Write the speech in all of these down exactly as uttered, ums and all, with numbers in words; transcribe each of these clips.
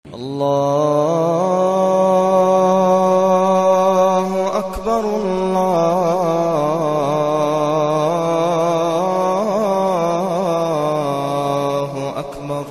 Allahu Akbar, Allahu Akbar.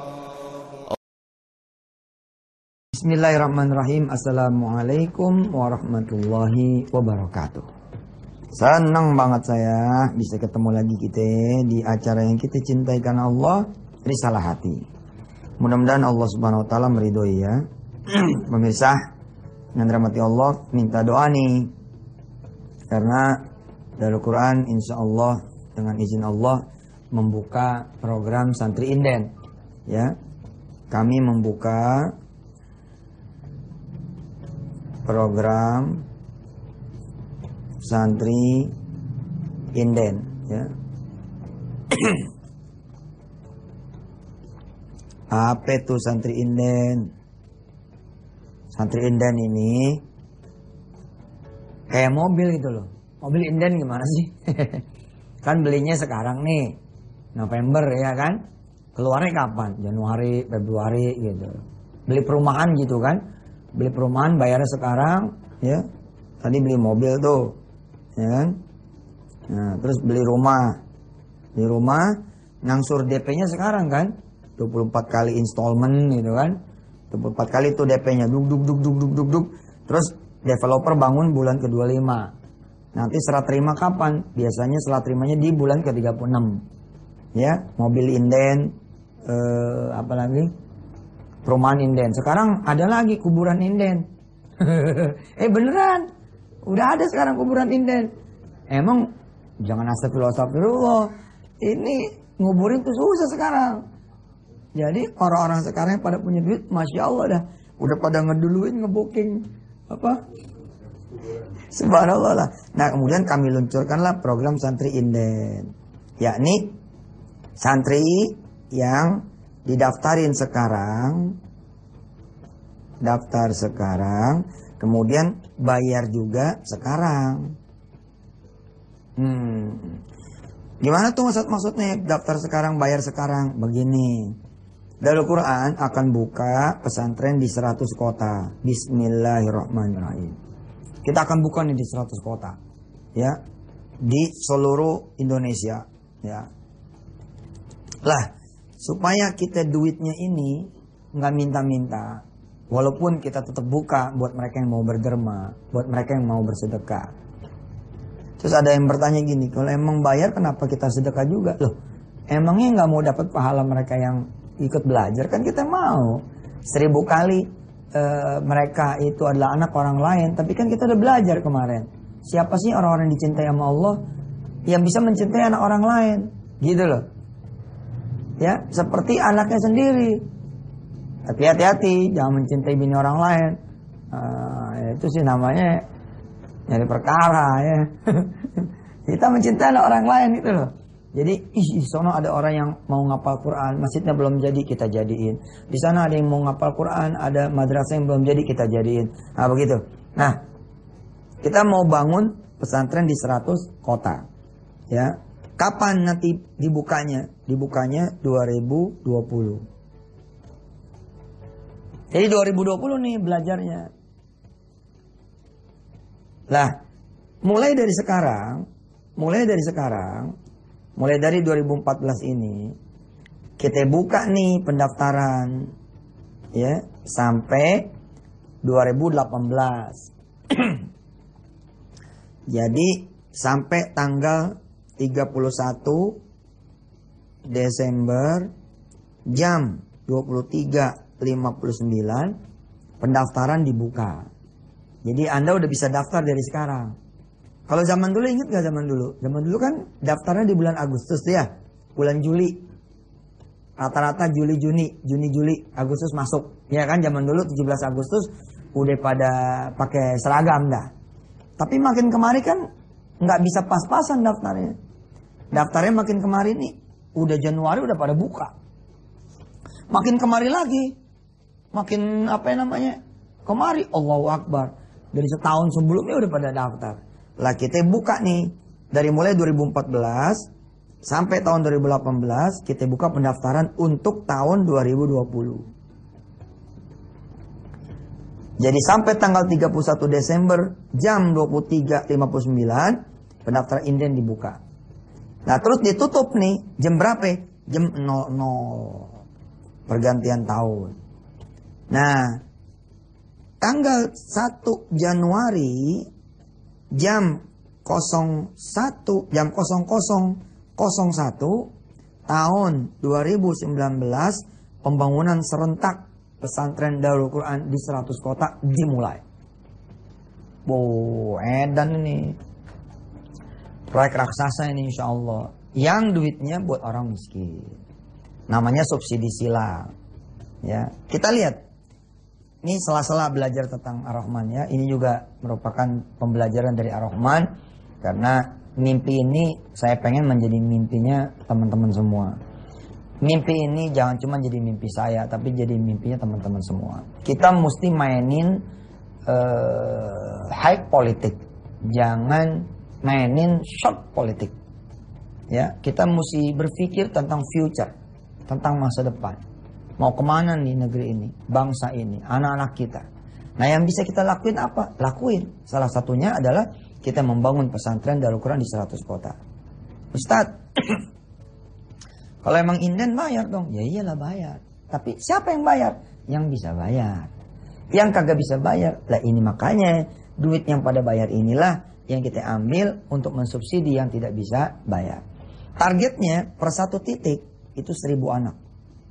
Bismillahirrahmanirrahim. Assalamualaikum warahmatullahi wabarakatuh. Senang banget saya bisa ketemu lagi kita di acara yang kita cintai karena Allah, Risalah Hati. Mudah-mudahan Allah Subhanahu wa taala meridhoi ya. Pemirsa yang dirahmati Allah, minta doa nih. Karena dari Quran insya Allah dengan izin Allah membuka program Santri Inden. Ya. Kami membuka program Santri Inden ya. Apa itu Santri Inden? Santri Inden ini kayak mobil gitu loh. Mobil inden gimana sih? Kan belinya sekarang nih, November ya kan? Keluarnya kapan? Januari, Februari gitu. Beli perumahan gitu kan? Beli perumahan bayarnya sekarang ya. Tadi beli mobil tuh ya kan? Nah, terus beli rumah. Beli rumah ngangsur D P-nya sekarang kan? dua puluh empat kali installment gitu kan. dua puluh empat kali itu D P-nya duk duk duk duk duk duk duk. Terus developer bangun bulan ke dua puluh lima. Nanti serah terima kapan? Biasanya serah terimanya di bulan ke tiga puluh enam. Ya, mobil inden eh, apa lagi? Perumahan inden. Sekarang ada lagi kuburan inden. eh beneran. Udah ada sekarang kuburan inden. Emang jangan astagfirullah astagfirullah. Ini nguburin tuh susah sekarang. Jadi orang-orang sekarang yang pada punya duit, masya Allah dah, udah pada ngeduluin, ngebooking apa? Subhanallah lah. Nah kemudian kami luncurkanlah program Santri Inden, yakni santri yang didaftarin sekarang, daftar sekarang, kemudian bayar juga sekarang. Hmm, gimana tuh maksud maksudnya daftar sekarang, bayar sekarang? Begini. Darul Quran akan buka pesantren di seratus kota. Bismillahirrahmanirrahim. Kita akan buka nih di seratus kota. Ya. Di seluruh Indonesia. Ya. Lah, supaya kita duitnya ini nggak minta-minta. Walaupun kita tetap buka buat mereka yang mau berderma, buat mereka yang mau bersedekah. Terus ada yang bertanya gini, kalau emang bayar kenapa kita sedekah juga? Loh, emangnya nggak mau dapat pahala mereka yang ikut belajar? Kan kita mau seribu kali e, mereka itu adalah anak orang lain, tapi kan kita udah belajar kemarin. Siapa sih orang-orang yang dicintai sama Allah yang bisa mencintai anak orang lain, gitu loh. Ya, seperti anaknya sendiri. Tapi hati-hati, jangan mencintai bini orang lain. Nah, itu sih namanya nyari perkara ya. Kita mencintai anak orang lain itu loh. Jadi, ih, di sana ada orang yang mau ngapal Quran, masjidnya belum jadi, kita jadiin. Di sana ada yang mau ngapal Quran, ada madrasah yang belum jadi, kita jadiin. Nah, begitu. Nah, kita mau bangun pesantren di seratus kota. Ya. Kapan nanti dibukanya? Dibukanya dua ribu dua puluh. Jadi dua ribu dua puluh nih belajarnya. Lah, mulai dari sekarang, mulai dari sekarang, mulai dari dua ribu empat belas ini kita buka nih pendaftaran ya sampai dua ribu delapan belas. Jadi sampai tanggal tiga puluh satu Desember jam dua puluh tiga lima puluh sembilan pendaftaran dibuka. Jadi Anda udah bisa daftar dari sekarang. Kalau zaman dulu ingat gak zaman dulu? Zaman dulu kan daftarnya di bulan Agustus ya. Bulan Juli. Rata-rata Juli, Juni. Juni, Juli, Agustus masuk. Ya kan zaman dulu tujuh belas Agustus udah pada pakai seragam dah. Tapi makin kemari kan nggak bisa pas-pasan daftarnya. Daftarnya makin kemari nih. Udah Januari udah pada buka. Makin kemari lagi. Makin apa ya namanya? Kemari Allahu Akbar. Dari setahun sebelumnya udah pada daftar. Lah kita buka nih dari mulai dua ribu empat belas sampai tahun dua ribu delapan belas kita buka pendaftaran untuk tahun dua ribu dua puluh. Jadi sampai tanggal tiga puluh satu Desember jam dua puluh tiga lima puluh sembilan pendaftaran inden dibuka. Nah terus ditutup nih jam berapa? Jam nol nol pergantian tahun. Nah tanggal satu Januari jam nol satu jam nol nol nol satu tahun dua ribu sembilan belas pembangunan serentak pesantren Darul Quran di seratus kota dimulai. Wow, edan ini. Proyek raksasa ini insya Allah. Yang duitnya buat orang miskin. Namanya subsidi silang. Ya, kita lihat. Ini sela-sela belajar tentang Ar-Rahman ya. Ini juga merupakan pembelajaran dari Ar-Rahman. Karena mimpi ini saya pengen menjadi mimpinya teman-teman semua. Mimpi ini jangan cuma jadi mimpi saya, tapi jadi mimpinya teman-teman semua. Kita mesti mainin uh, high politik. Jangan mainin short politik. Ya, kita mesti berpikir tentang future, tentang masa depan. Mau kemana nih negeri ini, bangsa ini, anak-anak kita. Nah yang bisa kita lakuin apa? Lakuin. Salah satunya adalah kita membangun pesantren Darul Quran di seratus kota. Ustadz, kalau emang inden bayar dong. Ya iyalah bayar. Tapi siapa yang bayar? Yang bisa bayar. Yang kagak bisa bayar. Lah ini makanya duit yang pada bayar inilah yang kita ambil untuk mensubsidi yang tidak bisa bayar. Targetnya per satu titik itu seribu anak.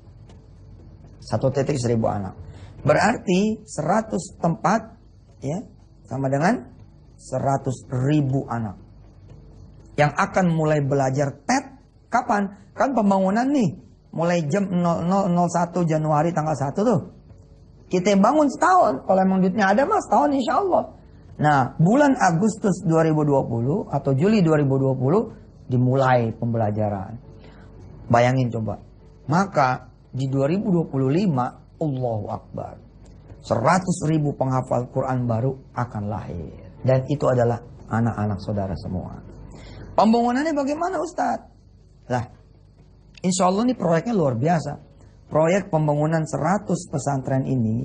Satu titik seribu anak. Berarti seratus tempat ya sama dengan seratus ribu anak. Yang akan mulai belajar T E T kapan? Kan pembangunan nih. Mulai jam nol nol nol satu Januari tanggal satu tuh. Kita bangun setahun. Kalau emang duitnya ada mas setahun insya Allah. Nah bulan Agustus dua ribu dua puluh atau Juli dua ribu dua puluh dimulai pembelajaran. Bayangin coba. Maka di dua ribu dua puluh lima, Allahu Akbar, seratus ribu penghafal Quran baru akan lahir. Dan itu adalah anak-anak saudara semua. Pembangunannya bagaimana Ustadz? Lah, insya Allah ini proyeknya luar biasa. Proyek pembangunan seratus pesantren ini,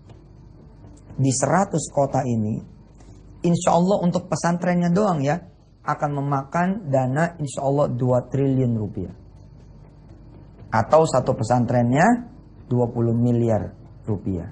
di seratus kota ini, insya Allah untuk pesantrennya doang ya, akan memakan dana insya Allah dua triliun rupiah. Atau satu pesantrennya dua puluh miliar rupiah.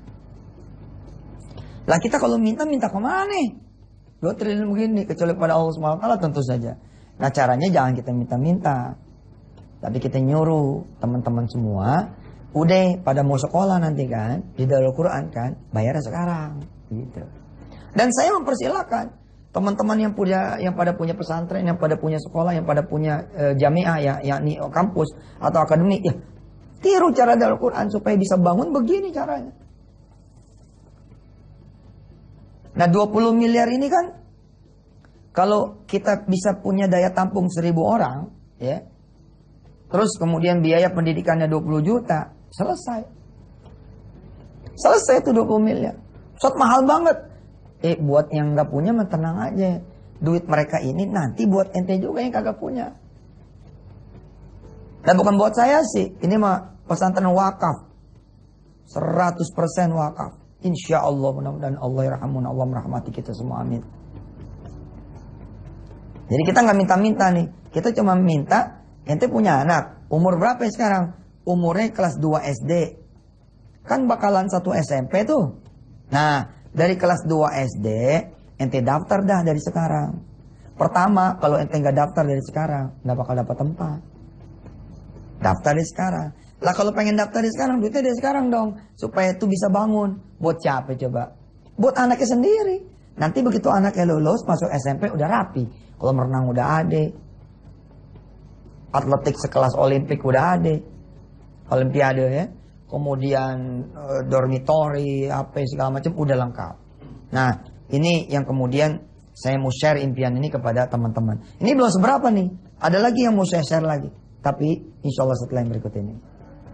Lah kita kalau minta, minta kemana nih? dua triliun begini, kecuali pada Allah subhanahu wa taala tentu saja. Nah caranya jangan kita minta-minta. Tapi kita nyuruh teman-teman semua, udah pada mau sekolah nanti kan, di Darul Quran kan, bayar sekarang. Gitu. Dan saya mempersilahkan teman-teman yang punya, yang pada punya pesantren, yang pada punya sekolah, yang pada punya e, jamiah, ya, yakni kampus atau akademik, ya tiru cara Darul Quran supaya bisa bangun begini caranya. Nah dua puluh miliar ini kan, kalau kita bisa punya daya tampung seribu orang, ya, terus kemudian biaya pendidikannya dua puluh juta, selesai. Selesai itu dua puluh miliar. Sot mahal banget. Eh buat yang nggak punya mah tenang aja. Duit mereka ini nanti buat ente juga yang kagak punya. Dan bukan buat saya sih. Ini mah pesantren wakaf. seratus persen wakaf. Insya Allah mudah-mudahan Allah yarhamun, Allah merahmati kita semua, amin. Jadi kita nggak minta-minta nih. Kita cuma minta ente punya anak. Umur berapa sekarang? Umurnya kelas dua S D. Kan bakalan satu S M P tuh. Nah dari kelas dua S D, ente daftar dah dari sekarang. Pertama, kalau ente nggak daftar dari sekarang, nggak bakal dapat tempat. Daftar dari sekarang. Lah kalau pengen daftar dari sekarang, duitnya dari sekarang dong. Supaya itu bisa bangun. Buat siapa coba? Buat anaknya sendiri. Nanti begitu anaknya lulus, masuk S M P udah rapi. Kalau merenang udah ada. Atletik sekelas Olimpik udah ada. Olimpiade ya. Kemudian e, dormitory, apa segala macam udah lengkap. Nah, ini yang kemudian saya mau share impian ini kepada teman-teman. Ini belum seberapa nih. Ada lagi yang mau saya share lagi. Tapi insya Allah setelah yang berikut ini.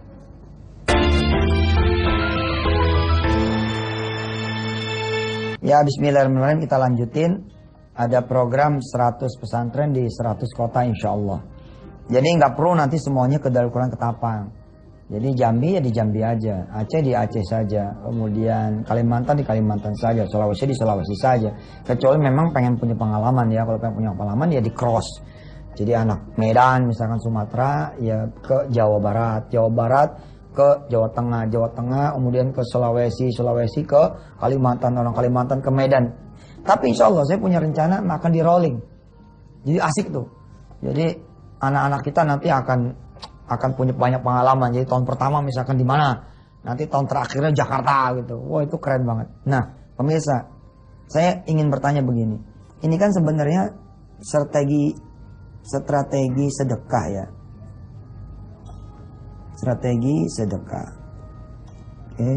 Ya bismillahirrahmanirrahim, kita lanjutin. Ada program seratus pesantren di seratus kota insya Allah. Jadi nggak perlu nanti semuanya ke Darul Quran Ketapang. Jadi Jambi ya di Jambi aja, Aceh di Aceh saja, kemudian Kalimantan di Kalimantan saja, Sulawesi di Sulawesi saja. Kecuali memang pengen punya pengalaman ya, kalau pengen punya pengalaman ya di cross. Jadi anak Medan misalkan Sumatera ya ke Jawa Barat, Jawa Barat ke Jawa Tengah, Jawa Tengah kemudian ke Sulawesi, Sulawesi ke Kalimantan, orang Kalimantan ke Medan. Tapi insya Allah saya punya rencana akan di rolling. Jadi asik tuh. Jadi anak-anak kita nanti akan akan punya banyak pengalaman. Jadi tahun pertama misalkan di mana, nanti tahun terakhirnya Jakarta gitu. Wah itu keren banget. Nah pemirsa, saya ingin bertanya begini. Ini kan sebenarnya strategi strategi sedekah ya. Strategi sedekah. Oke.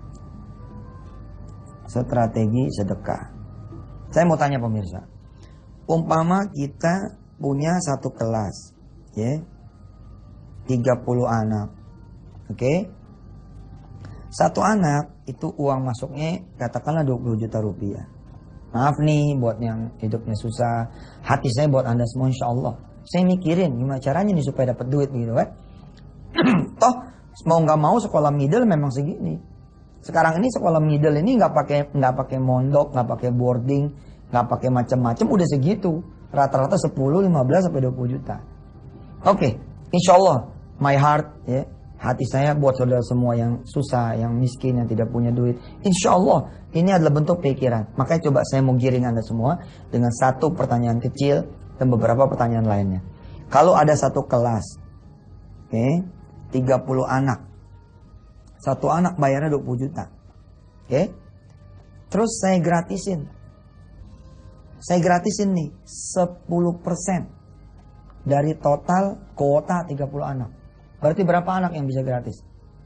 Strategi sedekah. Saya mau tanya pemirsa. Umpama kita punya satu kelas, ya. tiga puluh anak. Oke. Okay? Satu anak itu uang masuknya katakanlah dua puluh juta rupiah. Maaf nih buat yang hidupnya susah. Hati saya buat Anda semua insya Allah. Saya mikirin gimana caranya nih supaya dapat duit gitu kan. Toh mau nggak mau sekolah middle memang segini. Sekarang ini sekolah middle ini nggak pakai nggak pakai mondok, nggak pakai boarding, nggak pakai macam-macam udah segitu. Rata-rata sepuluh, lima belas sampai dua puluh juta. Oke, okay. Insya Allah my heart ya, hati saya buat saudara semua yang susah, yang miskin, yang tidak punya duit. Insya Allah ini adalah bentuk pikiran. Makanya coba saya mau giring Anda semua dengan satu pertanyaan kecil dan beberapa pertanyaan lainnya. Kalau ada satu kelas, oke, okay, tiga puluh anak, satu anak bayarnya dua puluh juta, oke, okay? Terus saya gratisin, saya gratisin nih sepuluh persen dari total kuota tiga puluh anak. Berarti berapa anak yang bisa gratis?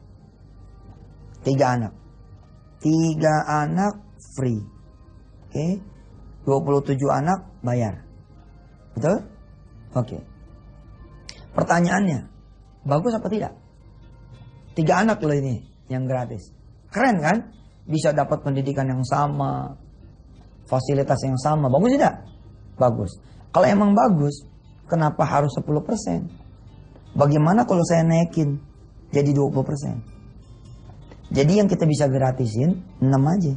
Tiga anak. Tiga anak free. Oke. Okay. dua puluh tujuh anak bayar. Betul? Oke. Okay. Pertanyaannya, bagus apa tidak? Tiga anak loh ini yang gratis. Keren kan? Bisa dapat pendidikan yang sama, fasilitas yang sama. Bagus tidak? Bagus. Kalau emang bagus, kenapa harus sepuluh persen? Bagaimana kalau saya naikin jadi dua puluh persen? Jadi yang kita bisa gratisin enam aja.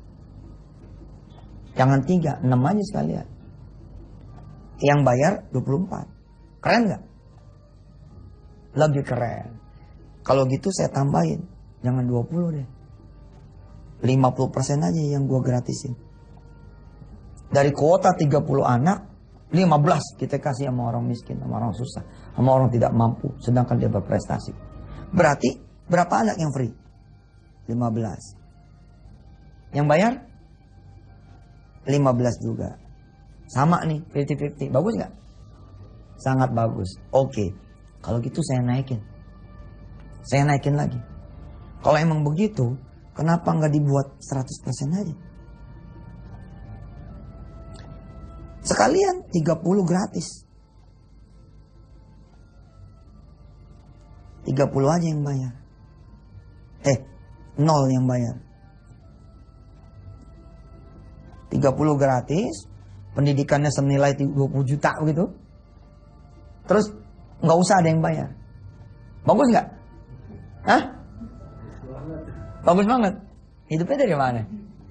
Jangan tiga, enam aja sekalian. Yang bayar dua puluh empat. Keren gak? Lebih keren. Kalau gitu saya tambahin. Jangan dua puluh deh. lima puluh persen aja yang gua gratisin. Dari kuota tiga puluh anak, lima belas kita kasih sama orang miskin, sama orang susah, sama orang tidak mampu, sedangkan dia berprestasi. Berarti berapa anak yang free? lima belas. Yang bayar? lima belas juga. Sama nih, lima puluh lima puluh. Bagus gak? Sangat bagus. Oke, kalau gitu saya naikin. Saya naikin lagi. Kalau emang begitu, kenapa nggak dibuat seratus persen aja? Sekalian tiga puluh gratis. tiga puluh aja yang bayar. Eh, nol yang bayar. tiga puluh gratis, pendidikannya senilai dua puluh juta begitu. Terus nggak usah ada yang bayar. Bagus nggak? Hah? Bagus banget. Hidupnya dari mana?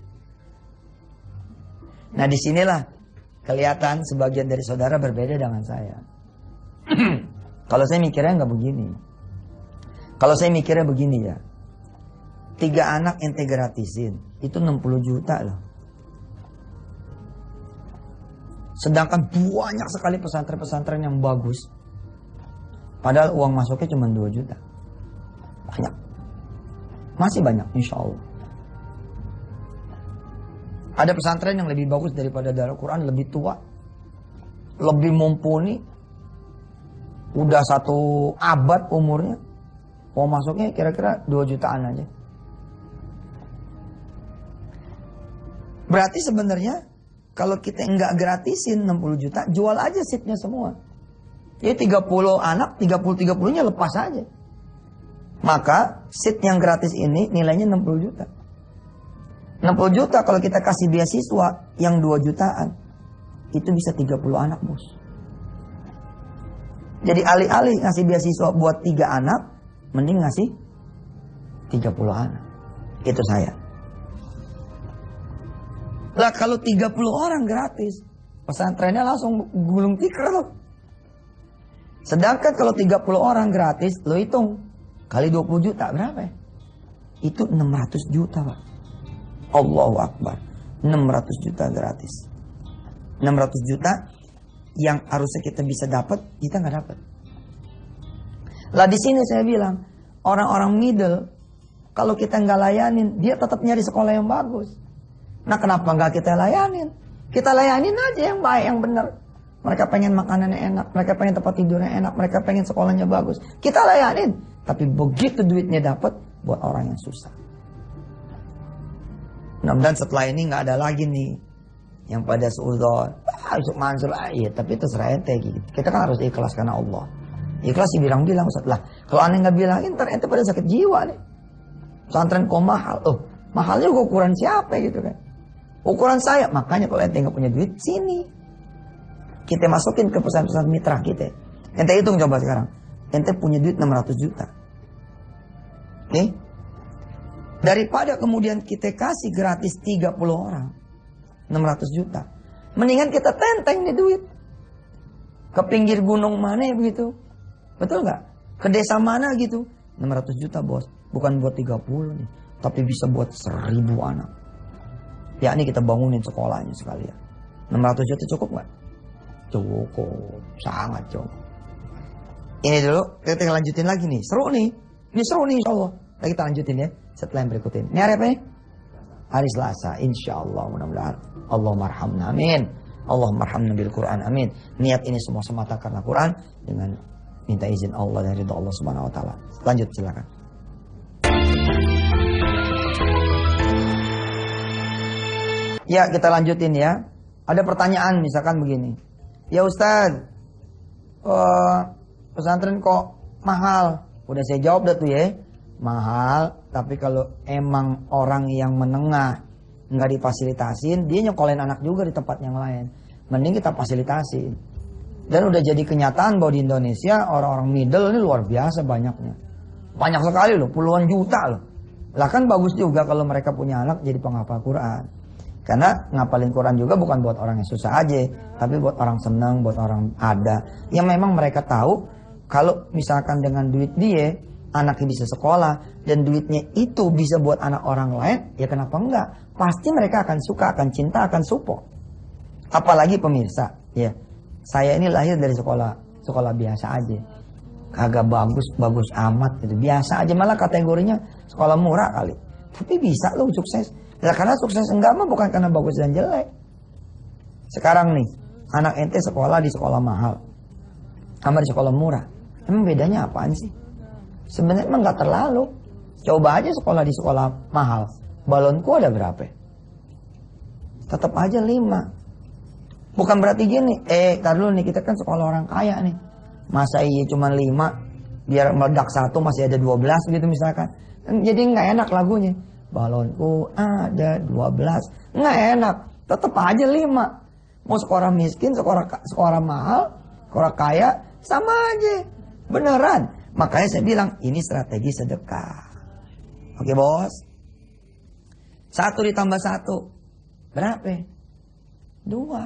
Nah disinilah kelihatan sebagian dari saudara berbeda dengan saya. Kalau saya mikirnya nggak begini. Kalau saya mikirnya begini ya. Tiga anak ente gratisin. Itu enam puluh juta loh. Sedangkan banyak sekali pesantren-pesantren yang bagus. Padahal uang masuknya cuma dua juta. Banyak. Masih banyak insya Allah. Ada pesantren yang lebih bagus daripada Darul Quran, lebih tua, lebih mumpuni, udah satu abad umurnya, uang masuknya kira-kira dua jutaan aja. Berarti sebenarnya kalau kita nggak gratisin enam puluh juta, jual aja seatnya semua. Jadi tiga puluh anak, tiga puluh tiga puluh-nya lepas aja. Maka seat yang gratis ini nilainya enam puluh juta. enam puluh juta kalau kita kasih beasiswa yang dua jutaan, itu bisa tiga puluh anak, bos. Jadi alih-alih ngasih beasiswa buat tiga anak, mending ngasih tiga puluh anak. Itu saya. Lah kalau tiga puluh orang gratis, pesantrennya langsung gulung tikar loh. Sedangkan kalau tiga puluh orang gratis, lo hitung kali dua puluh juta berapa ya? Itu enam ratus juta, Pak. Allahu Akbar. enam ratus juta gratis. enam ratus juta yang harusnya kita bisa dapat, kita nggak dapat. Lah di sini saya bilang, orang-orang middle, kalau kita nggak layanin, dia tetap nyari sekolah yang bagus. Nah kenapa nggak kita layanin? Kita layanin aja yang baik, yang benar. Mereka pengen makanannya enak, mereka pengen tempat tidurnya enak, mereka pengen sekolahnya bagus. Kita layanin. Tapi begitu duitnya dapat, buat orang yang susah. Mudah-mudahan setelah ini nggak ada lagi nih yang pada seudon, ah Yusuf Mansur, ah, iya, tapi itu serah ente gitu. Kita kan harus ikhlas karena Allah. Ikhlas sih bilang-bilang setelah. Kalau aneh nggak bilangin, ntar ente pada sakit jiwa nih. Pesantren kok mahal, oh mahalnya ukuran siapa gitu kan? Ukuran saya, makanya kalau ente nggak punya duit sini, kita masukin ke pesantren mitra kita. Ente hitung coba sekarang, ente punya duit enam ratus juta. Oke? Okay? Daripada kemudian kita kasih gratis tiga puluh orang, enam ratus juta. Mendingan kita tenteng nih duit. Ke pinggir gunung mana begitu. Betul nggak? Ke desa mana gitu. enam ratus juta bos. Bukan buat tiga puluh nih. Tapi bisa buat seribu anak. Yakni kita bangunin sekolahnya sekalian. enam ratus juta cukup nggak? Cukup. Sangat cukup. Ini dulu. Kita lanjutin lagi nih. Seru nih. Ini seru nih insya Allah. Nah, kita lanjutin ya. Setelah yang berikut ini. Ini hari apa ya? Hari Selasa. Insya Allah mudah-mudahan. Allahumma arhamna. Amin. Allahumma arhamna bil Quran. Amin. Niat ini semua semata karena Quran. Dengan minta izin Allah dan ridha Allah subhanahu wa ta'ala. Lanjut silakan. Ya kita lanjutin ya. Ada pertanyaan misalkan begini. Ya Ustadz. Uh, pesantren kok mahal? Udah saya jawab dah tuh ya. Mahal, tapi kalau emang orang yang menengah nggak difasilitasin, dia nyekolin anak juga di tempat yang lain. Mending kita fasilitasin. Dan udah jadi kenyataan bahwa di Indonesia orang-orang middle ini luar biasa banyaknya. Banyak sekali loh, puluhan juta loh. Lah kan bagus juga kalau mereka punya anak jadi penghafal Quran. Karena ngapalin Quran juga bukan buat orang yang susah aja, tapi buat orang senang, buat orang ada. Yang memang mereka tahu kalau misalkan dengan duit dia anaknya bisa sekolah dan duitnya itu bisa buat anak orang lain, ya kenapa enggak? Pasti mereka akan suka, akan cinta, akan support. Apalagi pemirsa, ya. Saya ini lahir dari sekolah sekolah biasa aja. Kagak bagus-bagus amat gitu. Biasa aja, malah kategorinya sekolah murah kali. Tapi bisa loh sukses. Ya karena sukses enggak mah bukan karena bagus dan jelek. Sekarang nih, anak ente sekolah di sekolah mahal sama di sekolah murah. Emang bedanya apaan sih? Sebenarnya emang gak terlalu. Coba aja sekolah di sekolah mahal. Balonku ada berapa? Tetap aja lima. Bukan berarti gini. Eh, tar dulu nih, kita kan sekolah orang kaya nih. Masa iya cuma lima, biar meledak satu masih ada dua belas gitu misalkan. Jadi gak enak lagunya. Balonku ada dua belas. Gak enak. Tetap aja lima. Mau sekolah miskin, sekolah, sekolah mahal, sekolah kaya, sama aja. Beneran. Makanya saya bilang ini strategi sedekah. Oke bos. Satu ditambah satu. Berapa? Dua.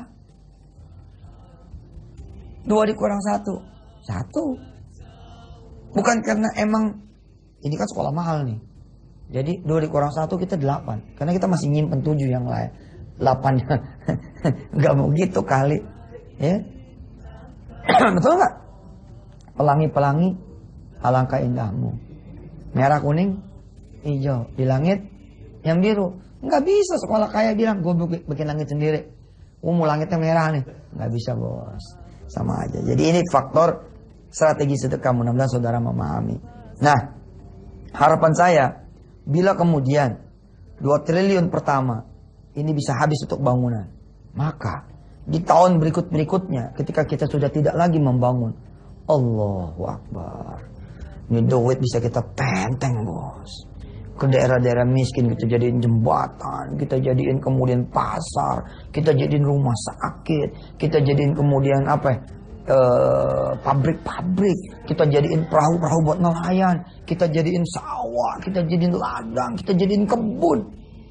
Dua dikurang satu. Satu. Bukan karena emang ini kan sekolah mahal nih. Jadi dua dikurang satu kita delapan. Karena kita masih nyimpen tujuh yang lain. Delapan. Gak mau gitu kali. Ya. Betul gak? Pelangi-pelangi. Alangkah indahmu. Merah, kuning, hijau. Di langit yang biru. Nggak bisa sekolah kaya bilang, gue bikin langit sendiri. Gue mau langitnya merah nih. Nggak bisa bos. Sama aja. Jadi ini faktor strategi sedekah. Mudah-mudahan saudara memahami. Nah, harapan saya, bila kemudian dua triliun pertama ini bisa habis untuk bangunan, maka di tahun berikut-berikutnya ketika kita sudah tidak lagi membangun, Allahu Akbar. Ini duit bisa kita tenteng bos. Ke daerah-daerah miskin kita jadiin jembatan. Kita jadiin kemudian pasar. Kita jadiin rumah sakit. Kita jadiin kemudian apa ya? pabrik-pabrik, kita jadiin perahu-perahu buat nelayan, kita jadiin sawah, kita jadiin ladang, kita jadiin kebun.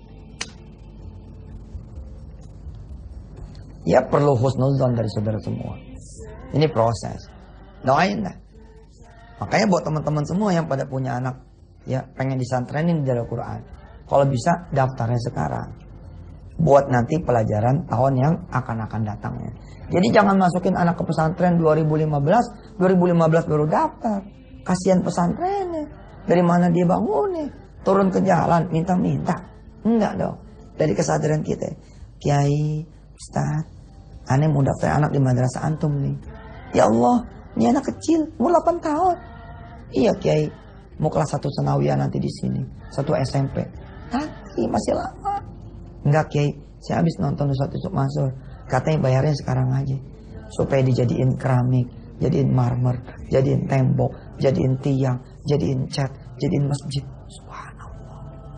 Ya perlu husnuzon dari saudara semua. Ini proses. Doain lah. Makanya buat teman-teman semua yang pada punya anak, ya pengen disantrenin di Al-Quran, kalau bisa daftarnya sekarang. Buat nanti pelajaran tahun yang akan-akan datangnya. Jadi jangan masukin anak ke pesantren dua ribu lima belas, dua ribu lima belas baru daftar. Kasihan pesantrennya. Dari mana dia bangunnya? Turun ke jalan, minta-minta. Enggak dong. Dari kesadaran kita. Kiai, Ustaz, aneh mau daftar anak di madrasah antum nih. Ya Allah, ini anak kecil, umur delapan tahun. Iya Kiai, mau kelas satu sanawiyah nanti di sini. Satu S M P. Nanti masih lama. Enggak Kiai, saya habis nonton Ustaz Yusuf Mansur. Katanya bayarnya sekarang aja. Supaya dijadiin keramik, jadiin marmer, jadiin tembok, jadiin tiang, jadiin cat, jadiin masjid. Subhanallah.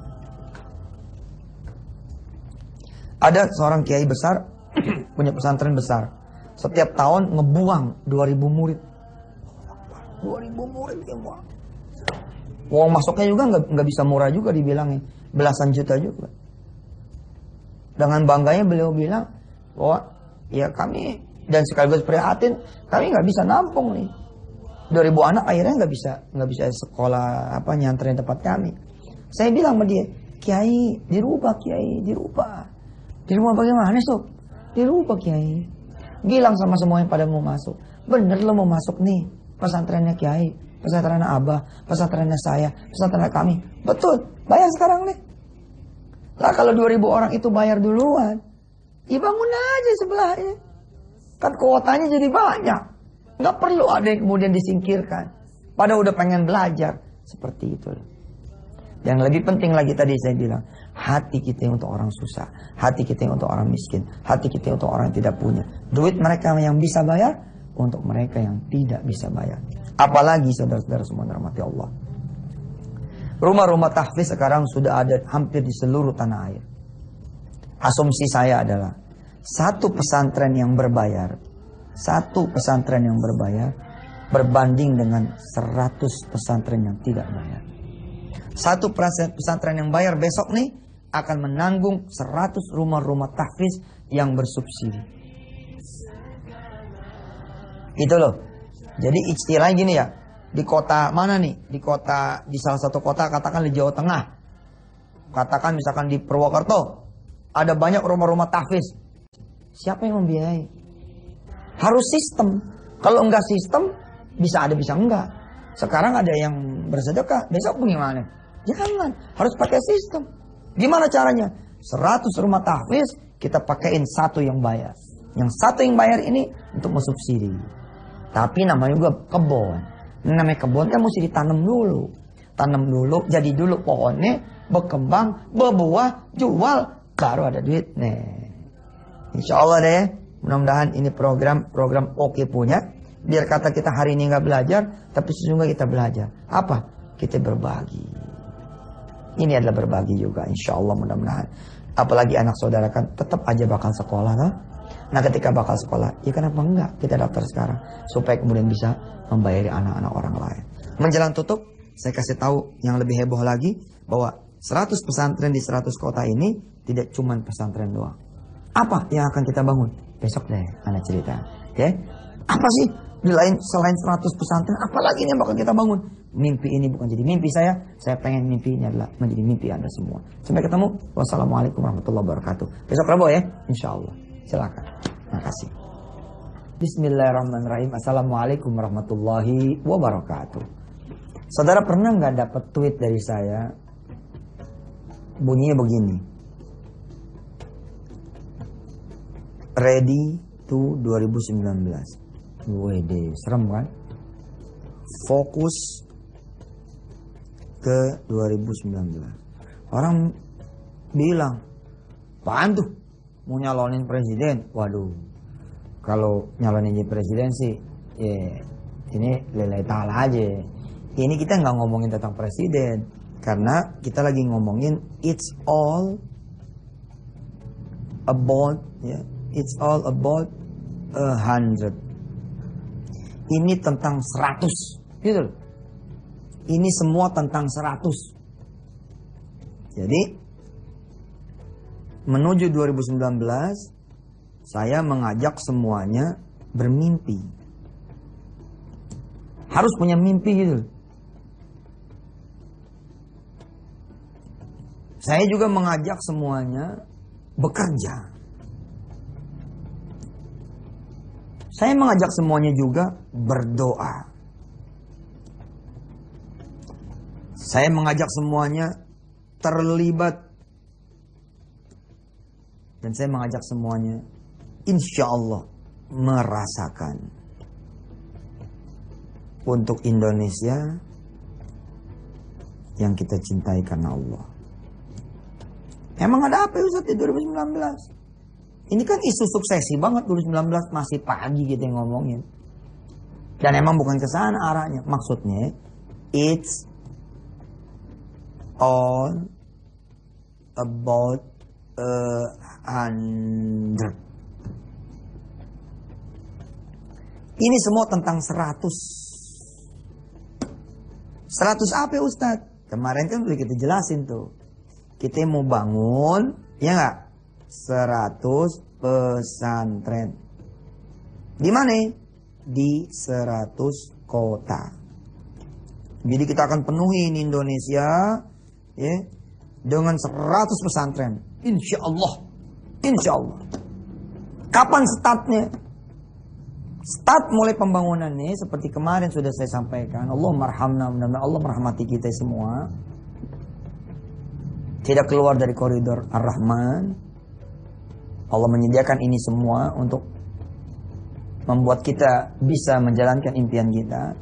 Ada seorang kiai besar, punya pesantren besar. Setiap tahun ngebuang dua ribu murid. dua ribu murid ya buang. Uang masuknya juga nggak nggak bisa murah juga dibilangin. Belasan juta juga. Dengan bangganya beliau bilang bahwa ya kami dan sekaligus prihatin, kami nggak bisa nampung nih dua ribu anak, akhirnya nggak bisa nggak bisa sekolah apa nyantren tempat kami. Saya bilang sama dia, Kiai dirubah, Kiai dirubah, dirubah bagaimana sob? Dirubah Kiai. Bilang sama semua yang pada mau masuk, bener lo mau masuk nih pesantrennya Kiai, pesantrennya Abah, pesantrennya saya, pesantrennya kami, betul, bayar sekarang nih. Lah kalau dua ribu orang itu bayar duluan, ya bangun aja sebelahnya. Kan kuotanya jadi banyak. Nggak perlu ada yang kemudian disingkirkan. Padahal udah pengen belajar. Seperti itu. Yang lebih penting lagi tadi saya bilang, hati kita untuk orang susah, hati kita untuk orang miskin, hati kita untuk orang yang tidak punya. Duit mereka yang bisa bayar, untuk mereka yang tidak bisa bayar. Apalagi saudara-saudara semua dirahmati Allah. Rumah-rumah tahfiz sekarang sudah ada hampir di seluruh tanah air. Asumsi saya adalah satu pesantren yang berbayar, satu pesantren yang berbayar berbanding dengan seratus pesantren yang tidak bayar. Satu pesantren yang bayar besok nih akan menanggung seratus rumah-rumah tahfiz yang bersubsidi. Itu loh. Jadi istilahnya gini ya. Di kota mana nih? Di kota, di salah satu kota katakan di Jawa Tengah. Katakan misalkan di Purwokerto. Ada banyak rumah-rumah tahfiz. Siapa yang membiayai? Harus sistem. Kalau enggak sistem, bisa ada bisa enggak. Sekarang ada yang bersedekah, besok bagaimana? Jangan, harus pakai sistem. Gimana caranya? seratus rumah tahfiz, kita pakaiin satu yang bayar. Yang satu yang bayar ini untuk mensubsidi. Tapi namanya juga kebun. Namanya kebun kan mesti ditanam dulu. Tanam dulu, jadi dulu pohonnya, berkembang, berbuah, jual, baru ada duit. Nih. Insya Allah deh, mudah-mudahan ini program program oke punya. Biar kata kita hari ini nggak belajar, tapi sesungguhnya kita belajar. Apa? Kita berbagi. Ini adalah berbagi juga, insya Allah mudah-mudahan. Apalagi anak saudara kan tetap aja bakal sekolah kan? Nah ketika bakal sekolah, ya kenapa enggak kita daftar sekarang supaya kemudian bisa membayari anak-anak orang lain. Menjelang tutup, saya kasih tahu yang lebih heboh lagi bahwa seratus pesantren di seratus kota ini tidak cuma pesantren doang. Apa yang akan kita bangun? Besok deh anak cerita. Oke? Okay? Apa sih di lain selain seratus pesantren? Apalagi yang bakal kita bangun? Mimpi ini bukan jadi mimpi saya. Saya pengen mimpi ini adalah menjadi mimpi Anda semua. Sampai ketemu. Wassalamualaikum warahmatullahi wabarakatuh. Besok Rabu ya, insya Allah. Silakan. Terima kasih. Bismillahirrahmanirrahim. Assalamualaikum warahmatullahi wabarakatuh. Saudara pernah nggak dapat tweet dari saya? Bunyinya begini. Ready to dua ribu sembilan belas. Wede, serem kan? Fokus ke dua ribu sembilan belas. Orang bilang, apaan tuh? Mau nyalonin presiden? Waduh, kalau nyalonin jadi presiden sih, ya ini lelai ta'ala aja. Ini kita nggak ngomongin tentang presiden, karena kita lagi ngomongin it's all about, ya, it's all about a hundred. Ini tentang seratus. Gitu loh. Ini semua tentang seratus. Jadi menuju dua ribu sembilan belas, saya mengajak semuanya bermimpi. Harus punya mimpi gitu. Saya juga mengajak semuanya bekerja. Saya mengajak semuanya juga berdoa. Saya mengajak semuanya terlibat. Dan saya mengajak semuanya, insya Allah, merasakan. Untuk Indonesia yang kita cintai karena Allah. Emang ada apa ya Ustaz di dua ribu sembilan belas? Ini kan isu suksesi banget dua ribu sembilan belas, masih pagi kita ngomongin. Dan emang bukan ke sana arahnya. Maksudnya, it's all about a hundred. Ini semua tentang seratus. Seratus apa Ustaz? Kemarin kan udah kita jelasin tuh. Kita mau bangun, ya nggak? Seratus pesantren. Di mana? Di seratus kota. Jadi kita akan penuhi Indonesia, ya, dengan seratus pesantren. Insya Allah. Insya Allah. Kapan startnya? Start mulai pembangunannya seperti kemarin sudah saya sampaikan. Allah marhamna, mudah-mudahan Allah merahmati kita semua. Tidak keluar dari koridor Ar-Rahman. Allah menyediakan ini semua untuk membuat kita bisa menjalankan impian kita.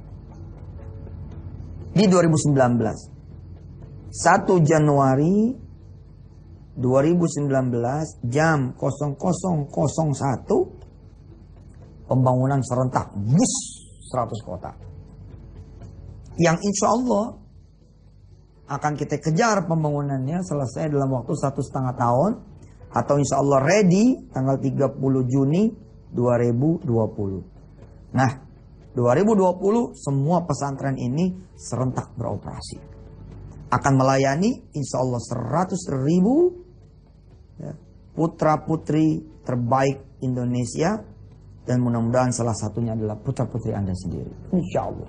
Di dua ribu sembilan belas. satu Januari dua ribu sembilan belas jam nol nol nol satu. Pembangunan serentak. Bus seratus kota. Yang insya Allah akan kita kejar pembangunannya selesai dalam waktu satu setengah tahun. Atau insya Allah ready tanggal tiga puluh Juni dua ribu dua puluh. Nah, dua ribu dua puluh semua pesantren ini serentak beroperasi. Akan melayani insya Allah seratus ribu ya, putra putri terbaik Indonesia. Dan mudah-mudahan salah satunya adalah putra putri Anda sendiri. Insya Allah.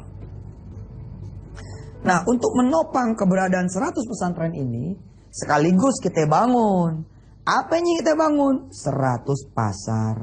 Nah, untuk menopang keberadaan seratus pesantren ini, sekaligus kita bangun. Apa yang kita bangun? seratus pasar.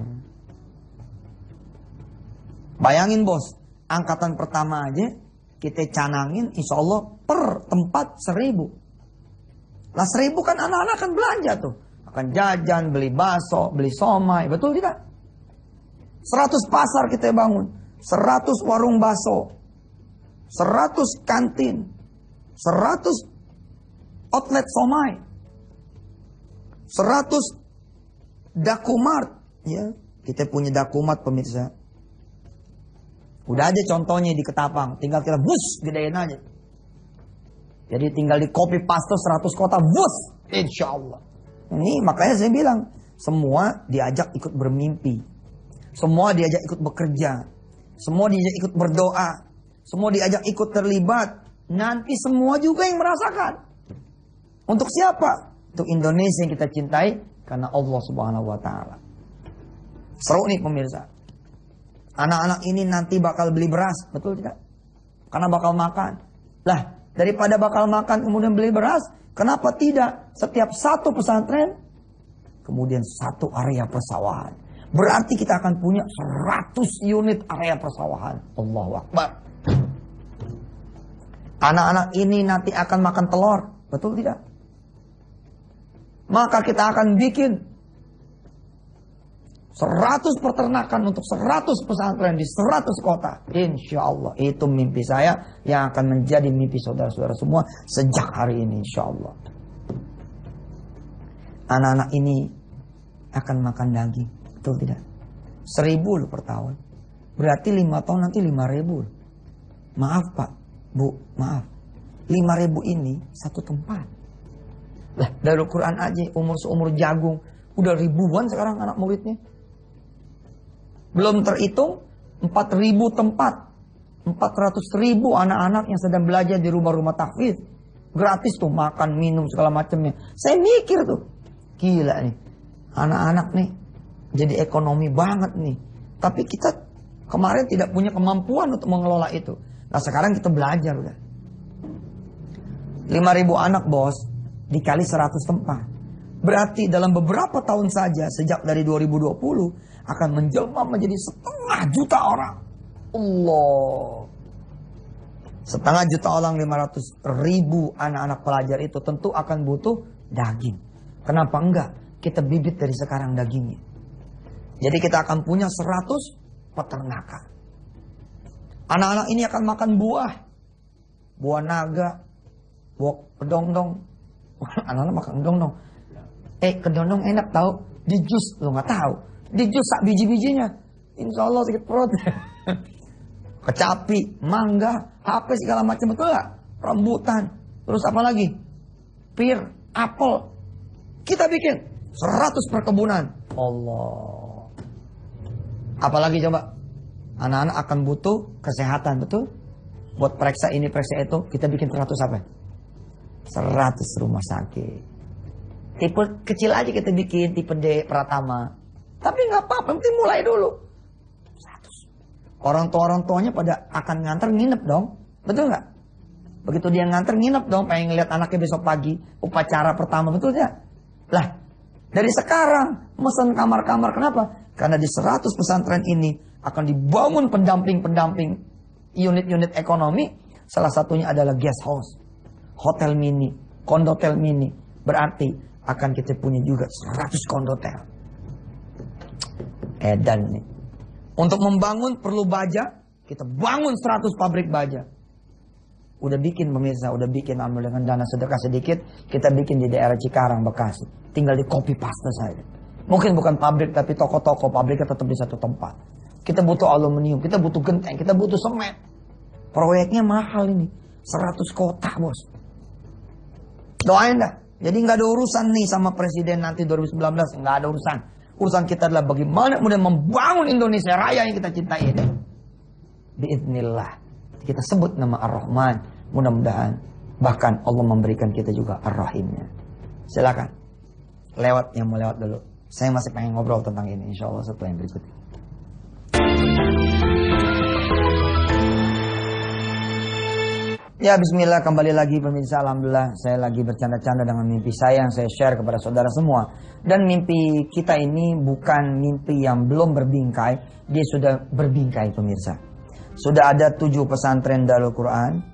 Bayangin bos, angkatan pertama aja kita canangin insya Allah per tempat seribu. Lah seribu kan anak-anak akan belanja tuh. Akan jajan, beli bakso, beli somai. Betul tidak? seratus pasar kita bangun. seratus warung bakso. seratus kantin. seratus outlet somai. seratus Dakumart, ya. Kita punya Dakumart pemirsa. Udah aja contohnya di Ketapang, tinggal kita bus gedein aja. Jadi tinggal di copy paste seratus kota bus, insya Allah. Ini makanya saya bilang, semua diajak ikut bermimpi. Semua diajak ikut bekerja. Semua diajak ikut berdoa. Semua diajak ikut terlibat. Nanti semua juga yang merasakan. Untuk siapa? Untuk Indonesia yang kita cintai karena Allah Subhanahu wa taala. Seru nih pemirsa. Anak-anak ini nanti bakal beli beras, betul tidak? Karena bakal makan. Lah, daripada bakal makan kemudian beli beras, kenapa tidak setiap satu pesantren kemudian satu area persawahan? Berarti kita akan punya seratus unit area persawahan. Allahu Akbar. Anak-anak ini nanti akan makan telur, betul tidak? Maka kita akan bikin seratus peternakan untuk seratus pesantren di seratus kota. Insya Allah. Itu mimpi saya yang akan menjadi mimpi saudara-saudara semua sejak hari ini. Insya Allah. Anak-anak ini akan makan daging. Betul tidak? Seribu loh per tahun. Berarti lima tahun nanti lima ribu. Maaf Pak, Bu, maaf. Lima ribu ini satu tempat. Lah, dari Quran aja umur seumur jagung udah ribuan sekarang anak muridnya. Belum terhitung empat ribu tempat. empat ratus ribu anak-anak yang sedang belajar di rumah-rumah tahfidz. Gratis tuh makan, minum, segala macamnya. Saya mikir tuh, gila nih. Anak-anak nih jadi ekonomi banget nih. Tapi kita kemarin tidak punya kemampuan untuk mengelola itu. Nah sekarang kita belajar udah. lima ribu anak bos, dikali seratus tempat. Berarti dalam beberapa tahun saja, sejak dari dua ribu dua puluh, akan menjelma menjadi setengah juta orang. Allah. Setengah juta orang, lima ratus ribu anak-anak pelajar itu tentu akan butuh daging. Kenapa enggak? Kita bibit dari sekarang dagingnya. Jadi kita akan punya seratus peternakan. Anak-anak ini akan makan buah. Buah naga. Buah kedondong. Anak-anak makan kedondong. Eh kedondong enak tahu. Di jus lo nggak tahu. Di jus sak biji-bijinya. Insya Allah sakit perut. Kecapi, mangga, H P segala macam, betul nggak? Rambutan. Terus apa lagi? Pir, apel. Kita bikin seratus perkebunan. Allah. Apalagi coba? Anak-anak akan butuh kesehatan, betul? Buat periksa ini, periksa itu, kita bikin seratus apa? seratus rumah sakit. Tipe kecil aja kita bikin, tipe D, Pratama. Tapi nggak apa-apa, penting mulai dulu. seratus. Orang tua-orang tuanya pada akan nganter nginep dong. Betul nggak? Begitu dia nganter nginep dong, pengen ngeliat anaknya besok pagi, upacara pertama, betul nggak? Lah, dari sekarang, mesen kamar-kamar, kenapa? Karena di seratus pesantren ini akan dibangun pendamping-pendamping unit-unit ekonomi. Salah satunya adalah guest house, hotel mini, kondotel mini. Berarti akan kita punya juga seratus kondotel. Edan nih. Untuk membangun perlu baja, kita bangun seratus pabrik baja. Udah bikin pemirsa, udah bikin ambil dengan dana sedekah sedikit, kita bikin di daerah Cikarang, Bekasi. Tinggal di copy paste saja. Mungkin bukan pabrik tapi toko-toko, pabriknya tetap di satu tempat. Kita butuh aluminium, kita butuh genteng, kita butuh semen. Proyeknya mahal ini, seratus kota bos. Doain dah. Jadi nggak ada urusan nih sama presiden nanti dua ribu sembilan belas, nggak ada urusan. Urusan kita adalah bagaimana kemudian membangun Indonesia Raya yang kita cintai ini. Biidznillah. Kita sebut nama Ar-Rahman. Mudah-mudahan bahkan Allah memberikan kita juga Ar-Rahimnya. Silakan. Lewat yang mau lewat dulu. Saya masih pengen ngobrol tentang ini. Insya Allah setelah yang berikut ini. Ya bismillah, kembali lagi pemirsa. Alhamdulillah saya lagi bercanda-canda dengan mimpi saya yang saya share kepada saudara semua. Dan mimpi kita ini bukan mimpi yang belum berbingkai, dia sudah berbingkai pemirsa. Sudah ada tujuh pesantren Darul Quran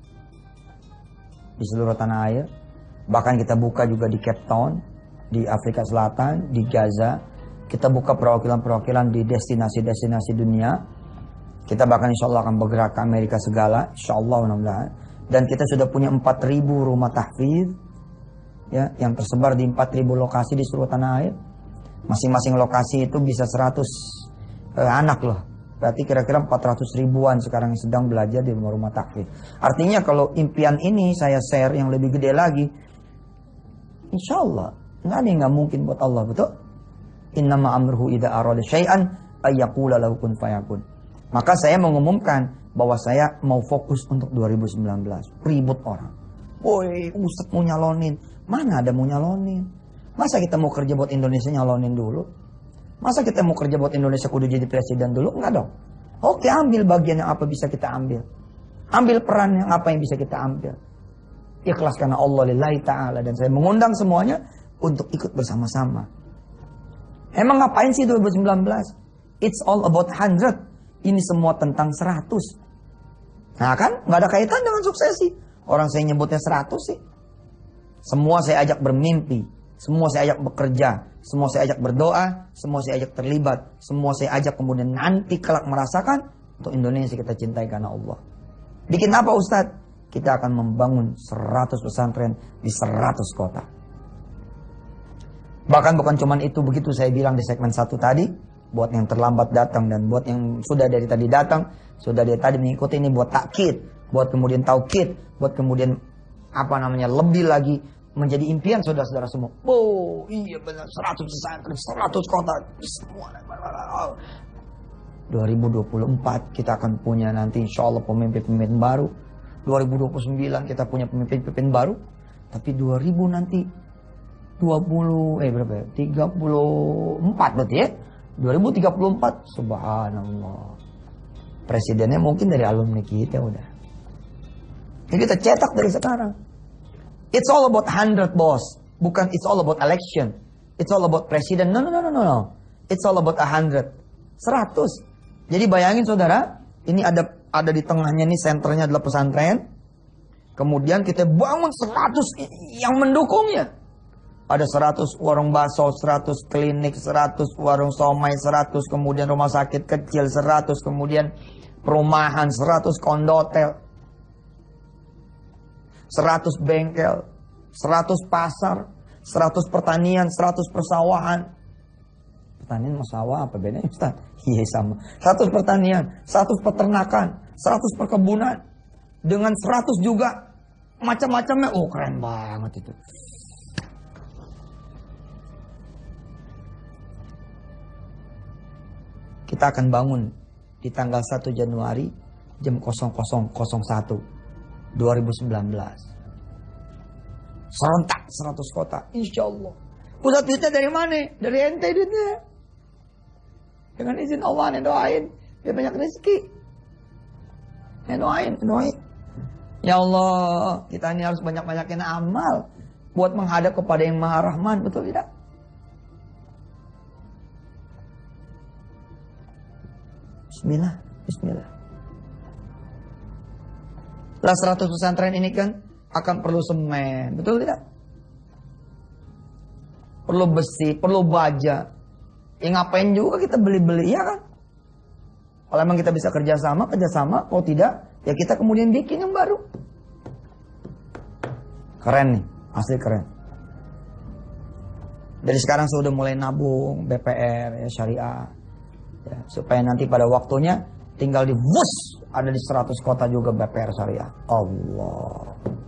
di seluruh tanah air. Bahkan kita buka juga di Cape Town, di Afrika Selatan, di Gaza. Kita buka perwakilan-perwakilan di destinasi-destinasi dunia. Kita bahkan insya Allah akan bergerak ke Amerika segala, insya Allah mudah-mudahan. Dan kita sudah punya empat ribu rumah tahfidz ya, yang tersebar di empat ribu lokasi di seluruh tanah air. Masing-masing lokasi itu bisa seratus eh, anak loh. Berarti kira-kira empat ratus ribuan sekarang yang sedang belajar di rumah-rumah tahfidz. Artinya kalau impian ini saya share yang lebih gede lagi, insya Allah nggak ada yang nggak mungkin buat Allah, betul? Innama amruhu idza arada syai'an ayyaqula lahu kun fayakun. Maka saya mengumumkan bahwa saya mau fokus untuk dua ribu sembilan belas. Ribut orang. Woi, Ustadz mau nyalonin. Mana ada mau nyalonin? Masa kita mau kerja buat Indonesia nyalonin dulu? Masa kita mau kerja buat Indonesia kudu jadi presiden dulu? Enggak dong. Oke, ambil bagian yang apa bisa kita ambil. Ambil peran yang apa yang bisa kita ambil. Ikhlas karena Allah lillahi ta'ala. Dan saya mengundang semuanya untuk ikut bersama-sama. Emang ngapain sih dua ribu sembilan belas? It's all about hundred. Ini semua tentang seratus. Nah kan, nggak ada kaitan dengan suksesi. Orang saya nyebutnya seratus sih. Semua saya ajak bermimpi. Semua saya ajak bekerja. Semua saya ajak berdoa. Semua saya ajak terlibat. Semua saya ajak kemudian nanti kelak merasakan. Untuk Indonesia kita cintai karena Allah. Bikin apa Ustadz? Kita akan membangun seratus pesantren di seratus kota. Bahkan bukan cuma itu, begitu saya bilang di segmen satu tadi. Buat yang terlambat datang dan buat yang sudah dari tadi datang, sudah dari tadi mengikuti ini, buat takkid, buat kemudian taukid, buat kemudian apa namanya lebih lagi menjadi impian saudara-saudara semua. Oh iya benar, seratus pesantren, seratus kota, semua. dua ribu dua puluh empat kita akan punya nanti insya Allah pemimpin-pemimpin baru. dua ribu dua puluh sembilan kita punya pemimpin-pemimpin baru. Tapi dua ribu nanti dua puluh eh berapa ya? tiga puluh empat berarti ya. dua ribu tiga puluh empat subhanallah. Presidennya mungkin dari alumni kita udah. Jadi kita cetak dari sekarang. It's all about hundred boss. Bukan it's all about election. It's all about president. No, no, no, no, no. It's all about a hundred. Seratus. Jadi bayangin saudara. Ini ada ada di tengahnya nih, senternya adalah pesantren. Kemudian kita bangun seratus yang mendukungnya. Ada seratus warung bakso, seratus klinik, seratus warung somai, seratus kemudian rumah sakit kecil, seratus kemudian perumahan, seratus kondotel, seratus bengkel, seratus pasar, seratus pertanian, seratus persawahan. Pertanian sama sawah apa bedanya Ustaz? Iya sama. seratus pertanian, seratus peternakan, seratus perkebunan. Dengan seratus juga macam-macamnya. Oh keren banget itu. Kita akan bangun di tanggal satu Januari jam nol nol nol satu dua ribu sembilan belas. Serentak seratus kota. Insya Allah. Pusat duitnya dari mana? Dari ente duitnya. Dengan izin Allah nih doain. Biar banyak rezeki. Nih doain, doain. Ya Allah, kita ini harus banyak-banyakin amal. Buat menghadap kepada yang Maha Rahman. Betul tidak? Bismillah, bismillah. Lah seratus pesantren ini kan akan perlu semen, betul tidak? Perlu besi, perlu baja. Ya ngapain juga kita beli-beli, ya kan? Kalau memang kita bisa kerjasama, kerjasama. Kalau tidak, ya kita kemudian bikin yang baru. Keren nih, asli keren. Dari sekarang saya udah mulai nabung B P R, ya, syariah. Ya, supaya nanti pada waktunya tinggal di wus ada di seratus kota juga B P R syariah. Allah.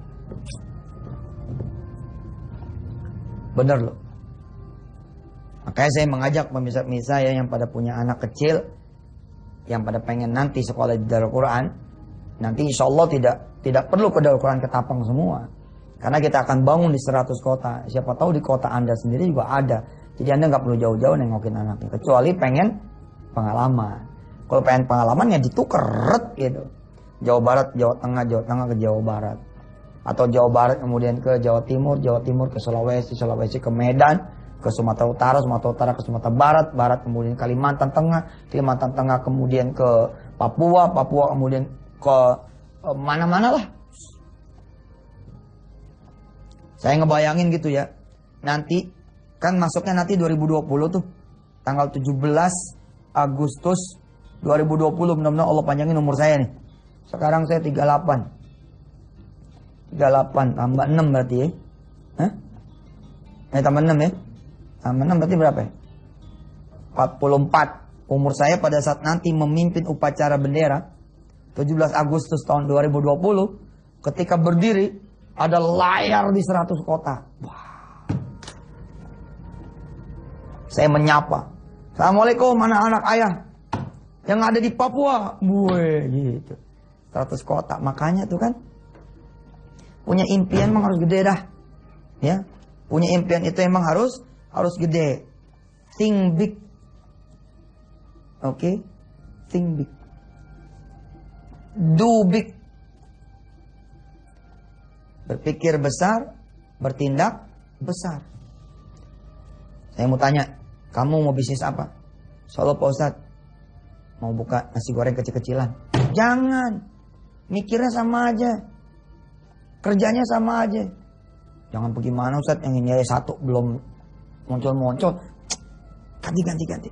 Bener loh. Makanya saya mengajak pemirsa-pemirsa ya yang pada punya anak kecil, yang pada pengen nanti sekolah di Darul Quran, nanti insya Allah tidak tidak perlu ke Darul Quran Ketapang semua. Karena kita akan bangun di seratus kota. Siapa tahu di kota Anda sendiri juga ada. Jadi Anda nggak perlu jauh-jauh nengokin anaknya. Kecuali pengen pengalaman. Kalau pengen pengalaman ya ditukar gitu. Jawa Barat, Jawa Tengah, Jawa Tengah ke Jawa Barat. Atau Jawa Barat kemudian ke Jawa Timur, Jawa Timur ke Sulawesi, Sulawesi ke Medan, ke Sumatera Utara, Sumatera Utara ke Sumatera Barat, Barat kemudian Kalimantan Tengah, Kalimantan Tengah kemudian ke Papua, Papua kemudian ke mana-mana lah. Saya ngebayangin gitu ya. Nanti kan masuknya nanti dua ribu dua puluh tuh tanggal tujuh belas Agustus dua ribu dua puluh, benar-benar Allah panjangin umur saya nih. Sekarang saya tiga puluh delapan. tiga puluh delapan tambah enam berarti ya. Hah? Eh tambah enam ya. Tambah enam berarti berapa ya? empat puluh empat. Umur saya pada saat nanti memimpin upacara bendera tujuh belas Agustus tahun dua ribu dua puluh, ketika berdiri ada layar di seratus kota. Wah. Saya menyapa. Assalamualaikum anak-anak ayah yang ada di Papua. Gue gitu. seratus kota. Makanya tuh kan punya impian emang harus gede dah. Ya. Punya impian itu emang harus harus gede. Think big. Oke? Okay? Think big. Do big. Berpikir besar, bertindak besar. Saya mau tanya, kamu mau bisnis apa? Soalnya Pak Ustadz, mau buka nasi goreng kecil-kecilan. Jangan. Mikirnya sama aja. Kerjanya sama aja. Jangan bagaimana Ustadz, yang ini aja satu belum muncul-muncul. Ganti, ganti, ganti.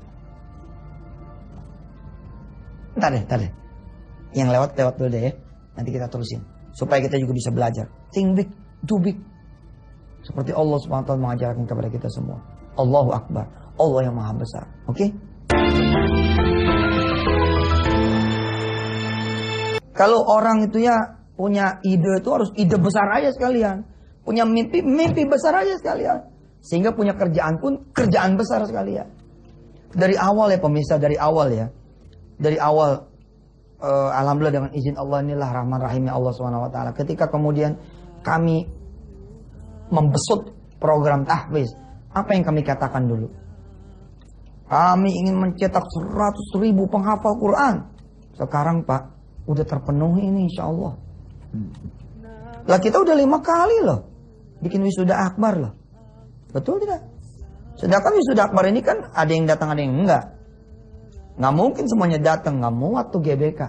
Ntar deh, ntar deh. Yang lewat, lewat dulu deh ya. Nanti kita terusin. Supaya kita juga bisa belajar. Think big, do big. Seperti Allah subhanahu wa taala mengajarkan kepada kita semua. Allahu Akbar. Allah yang maha besar. Oke? Okay? Kalau orang itu ya punya ide itu harus ide besar aja sekalian. Punya mimpi, mimpi besar aja sekalian. Sehingga punya kerjaan pun kerjaan besar sekalian. Dari awal ya pemirsa, dari awal ya. dari awal, uh, alhamdulillah dengan izin Allah, inilah rahman rahimnya Allah subhanahu wa taala. Ketika kemudian kami membesut program tahfiz, apa yang kami katakan dulu? Kami ingin mencetak seratus ribu penghafal Quran. Sekarang Pak, udah terpenuhi ini insya Allah. Lah kita udah lima kali loh bikin wisuda akbar loh. Betul tidak? Sedangkan wisuda akbar ini kan ada yang datang, ada yang enggak. Nggak mungkin semuanya datang, nggak muat tuh G B K.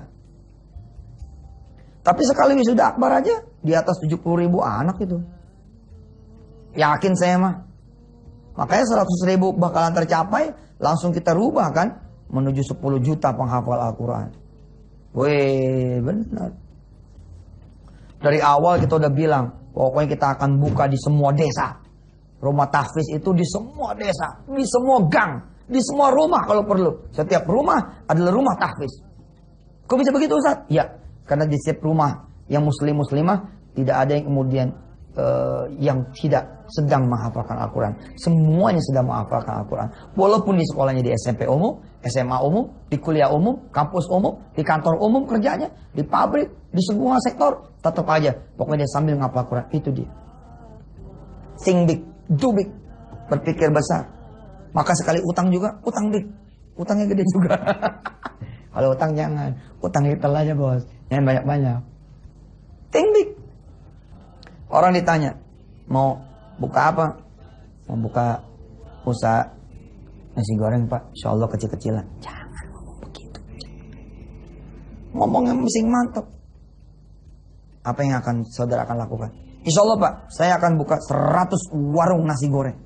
Tapi sekali wisuda akbar aja di atas tujuh puluh ribu anak itu. Yakin saya mah. Makanya seratus ribu bakalan tercapai, langsung kita rubah kan menuju sepuluh juta penghafal Al-Quran. Weh, benar. Dari awal kita udah bilang, pokoknya kita akan buka di semua desa. Rumah tahfiz itu di semua desa, di semua gang, di semua rumah kalau perlu. Setiap rumah adalah rumah tahfiz. Kok bisa begitu Ustaz? Ya, karena di setiap rumah yang muslim-muslimah tidak ada yang kemudian uh, yang tidak sedang menghafalkan Al-Quran. Semuanya sedang menghafalkan Al-Quran. Walaupun di sekolahnya di S M P umum, S M A umum, di kuliah umum, kampus umum, di kantor umum kerjanya, di pabrik, di semua sektor, tetap aja. Pokoknya dia sambil menghafal Al-Quran. Itu dia. Think big, do big. Berpikir besar. Maka sekali utang juga, utang big. Utangnya gede juga. Kalau utang jangan. Utang hitel aja bos. Jangan banyak-banyak. Think big. Orang ditanya, mau buka apa? Mau buka usaha nasi goreng Pak. Insya Allah kecil-kecilan. Jangan ngomong begitu. Ngomongnya mesti mantap. Apa yang akan saudara akan lakukan? Insya Allah Pak, saya akan buka seratus warung nasi goreng.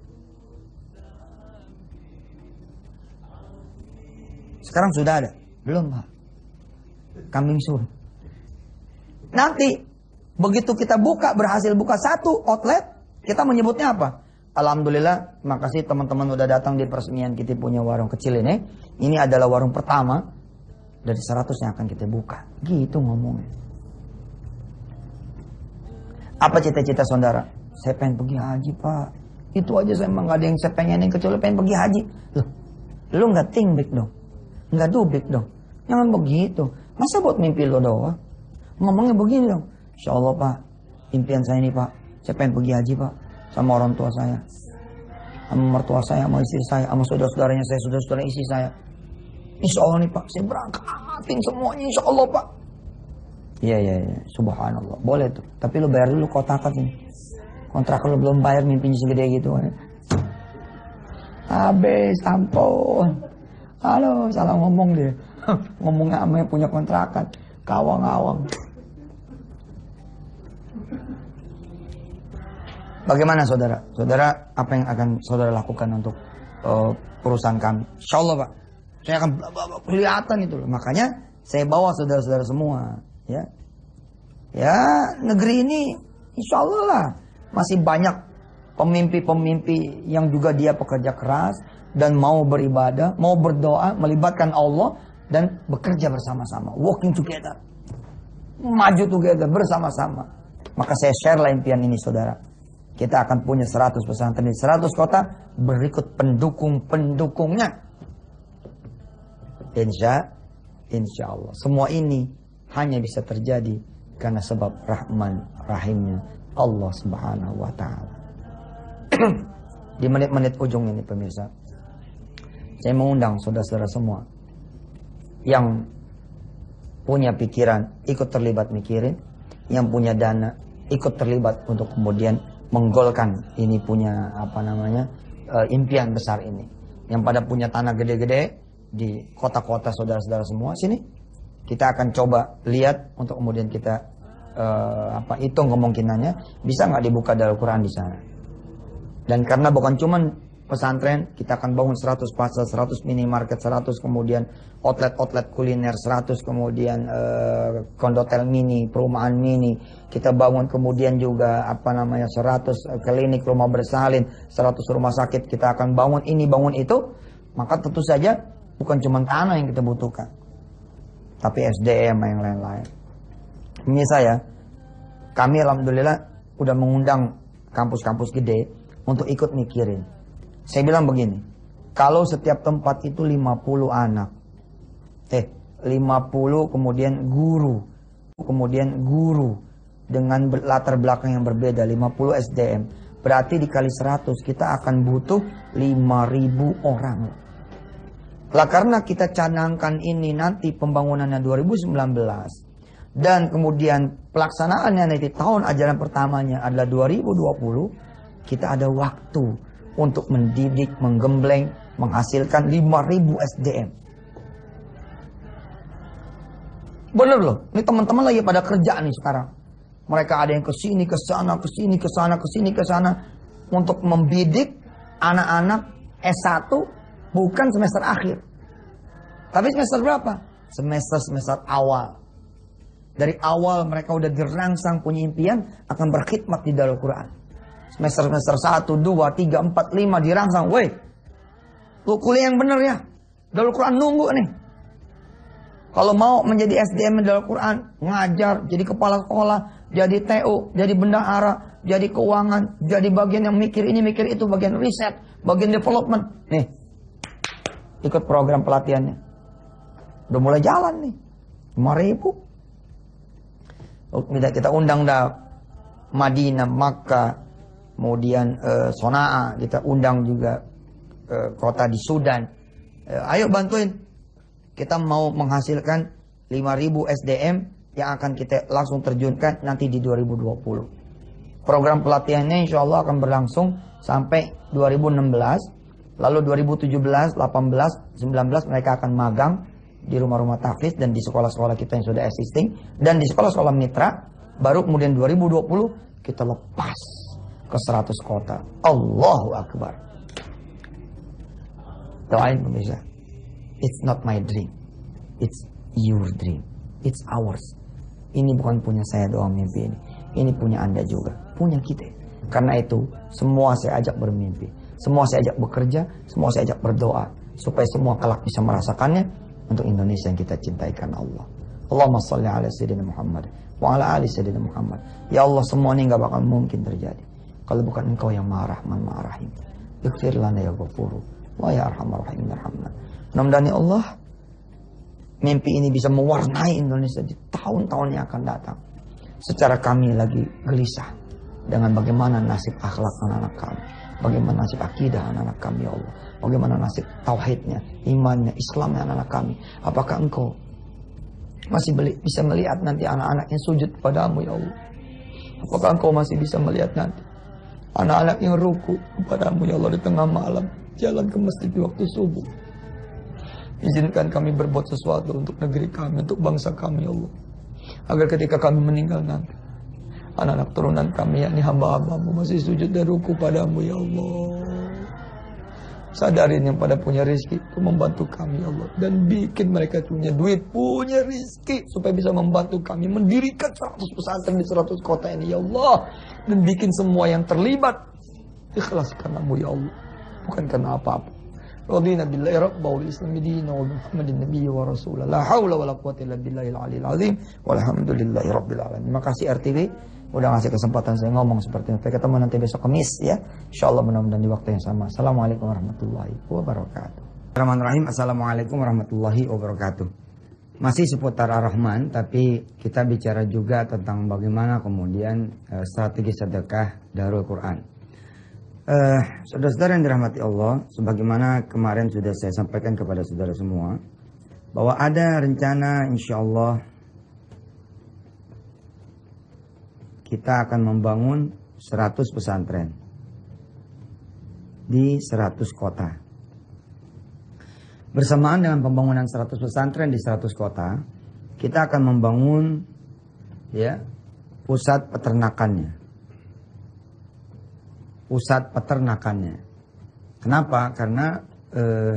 Sekarang sudah ada? Belum Pak. Coming soon. Nanti, begitu kita buka, berhasil buka satu outlet, kita menyebutnya apa? Alhamdulillah, makasih teman-teman udah datang di peresmian kita punya warung kecil ini. Ini adalah warung pertama dari seratus yang akan kita buka. Gitu ngomongnya. Apa cita-cita saudara? Saya pengen pergi haji Pak. Itu aja saya emang gak ada yang saya pengenin kecuali pengen pergi haji. Loh, lu gak think big dong. Gak do big dong. Jangan begitu. Masa buat mimpi lo doang? Ngomongnya begini dong. Insya Allah Pak, impian saya ini Pak, saya pengen pergi haji Pak. Sama orang tua saya, sama mertua saya, sama istri saya, sama saudara-saudaranya saya, saudara-saudara istri saya. Insya Allah nih Pak, saya berangkatin semuanya Insya Allah Pak. Iya, iya, iya, subhanallah, boleh tuh. Tapi lu bayar dulu kotakan ini. Kontrak lu belum bayar, mimpinya segede gitu. Habis, ampun. Halo, salah ngomong dia. Ngomongnya sama yang punya kontrakan. Kawang-kawang. Bagaimana saudara? Saudara, apa yang akan saudara lakukan untuk uh, perusahaan kami? Insya Allah Pak, saya akan kelihatan itu. Makanya saya bawa saudara-saudara semua. Ya, ya negeri ini insya Allah lah masih banyak pemimpi-pemimpi yang juga dia pekerja keras dan mau beribadah, mau berdoa, melibatkan Allah dan bekerja bersama-sama, working together, maju together bersama-sama. Maka saya share lah impian ini saudara. Kita akan punya seratus pesantren di seratus kota berikut pendukung-pendukungnya. Insya, insya Allah. Semua ini hanya bisa terjadi karena sebab rahman rahimnya Allah subhanahu wa ta'ala. Di menit-menit ujung ini pemirsa, saya mengundang saudara-saudara semua yang punya pikiran ikut terlibat mikirin, yang punya dana ikut terlibat untuk kemudian menggolkan ini punya apa namanya uh, impian besar ini. Yang pada punya tanah gede-gede di kota-kota saudara-saudara semua sini, kita akan coba lihat untuk kemudian kita uh, apa hitung kemungkinannya bisa nggak dibuka dari Al-Quran di sana. Dan karena bukan cuman pesantren, kita akan bangun seratus pasar, seratus minimarket, seratus kemudian outlet-outlet kuliner, seratus kemudian uh, kondotel mini, perumahan mini. Kita bangun kemudian juga apa namanya seratus klinik rumah bersalin, seratus rumah sakit. Kita akan bangun ini, bangun itu. Maka tentu saja bukan cuma tanah yang kita butuhkan, tapi S D M yang lain-lain. Ini saya, kami alhamdulillah udah mengundang kampus-kampus gede untuk ikut mikirin. Saya bilang begini, kalau setiap tempat itu lima puluh anak, eh lima puluh kemudian guru, kemudian guru dengan latar belakang yang berbeda, lima puluh S D M. Berarti dikali seratus kita akan butuh lima ribu orang. Lah karena kita canangkan ini nanti pembangunannya dua ribu sembilan belas dan kemudian pelaksanaannya nanti tahun ajaran pertamanya adalah dua ribu dua puluh, kita ada waktu untuk mendidik, menggembleng, menghasilkan lima ribu S D M. Bener loh, ini teman-teman lagi pada kerja nih sekarang. Mereka ada yang ke sini, ke sana, ke sini, ke sana, ke sini, ke sana untuk membidik anak-anak S satu bukan semester akhir. Tapi semester berapa? Semester-semester awal. Dari awal mereka udah dirangsang punya impian akan berkhidmat di Darul Quran. Semester-semester satu, dua, tiga, empat, lima dirangsang. Woi, lu kuliah yang bener ya. Darul Quran nunggu nih. Kalau mau menjadi S D M Darul Quran, ngajar, jadi kepala sekolah, jadi T U, jadi bendahara, jadi keuangan, jadi bagian yang mikir ini, mikir itu, bagian riset, bagian development. Nih, ikut program pelatihannya. Udah mulai jalan nih. lima ribu. Kita undang dah Madinah, Makkah, kemudian uh, Sonaa, kita undang juga uh, kota di Sudan. Uh, ayo bantuin. Kita mau menghasilkan lima ribu S D M yang akan kita langsung terjunkan nanti di dua ribu dua puluh. Program pelatihannya insya Allah akan berlangsung sampai dua ribu enam belas. Lalu dua ribu tujuh belas, delapan belas, sembilan belas mereka akan magang di rumah-rumah tahfiz dan di sekolah-sekolah kita yang sudah existing. Dan di sekolah-sekolah mitra. Baru kemudian dua ribu dua puluh kita lepas ke seratus kota. Allahu Akbar. Doain pemirsa. It's not my dream. It's your dream. It's ours. Ini bukan punya saya doang mimpi ini. Ini punya Anda juga. Punya kita. Karena itu semua saya ajak bermimpi. Semua saya ajak bekerja. Semua saya ajak berdoa. Supaya semua kelak bisa merasakannya. Untuk Indonesia yang kita cintai karena Allah. Allahumma salli ala Sayyidina Muhammad. Wa ala ali Sayyidina Muhammad. Ya Allah, semua ini gak bakal mungkin terjadi. Kalau bukan Engkau yang Maha Rahman, Maha Rahim. Ighfir lana ya Ghafuru. Wa ya Arhamar Rahim Arhamna. Mudah-mudahan ya Allah, mimpi ini bisa mewarnai Indonesia di tahun-tahun yang akan datang. Secara kami lagi gelisah dengan bagaimana nasib akhlak anak-anak kami. Bagaimana nasib akidah anak-anak kami ya Allah. Bagaimana nasib tauhidnya, imannya, Islamnya anak-anak kami. Apakah Engkau masih bisa melihat nanti anak-anak yang sujud padamu ya Allah. Apakah Engkau masih bisa melihat nanti anak-anak yang ruku padamu ya Allah di tengah malam. Jalan ke masjid di waktu subuh. Izinkan kami berbuat sesuatu untuk negeri kami, untuk bangsa kami ya Allah. Agar ketika kami meninggal nanti, anak-anak turunan kami yakni hamba-hambamu masih sujud dan ruku padamu ya Allah. Sadarin yang pada punya rezeki untuk membantu kami ya Allah. Dan bikin mereka punya duit, punya rezeki supaya bisa membantu kami mendirikan seratus pesantren di seratus kota ini ya Allah. Dan bikin semua yang terlibat ikhlas karenamu ya Allah. Bukan karena apa-apa. Radina billahi rabba wal islami dina wa Muhammadin nabiyyi wa rasulah. La haula wa la quwwata illa billahil aliyil azim. Walhamdulillahi rabbil alamin. Terima kasih R T V udah ngasih kesempatan saya ngomong seperti ini. Sampai ketemu nanti besok Kamis ya. Insyaallah mudah-mudahan di waktu yang sama. Assalamualaikum warahmatullahi wabarakatuh. Bismillahirrahmanirrahim. Assalamualaikum warahmatullahi wabarakatuh. Masih seputar Ar-Rahman, tapi kita bicara juga tentang bagaimana kemudian uh, strategi sedekah Darul Quran. Uh, saudara-saudara yang dirahmati Allah, sebagaimana kemarin sudah saya sampaikan kepada saudara semua, bahwa ada rencana insya Allah kita akan membangun seratus pesantren di seratus kota. Bersamaan dengan pembangunan seratus pesantren di seratus kota, kita akan membangun ya pusat peternakannya. Pusat peternakannya. Kenapa? Karena eh,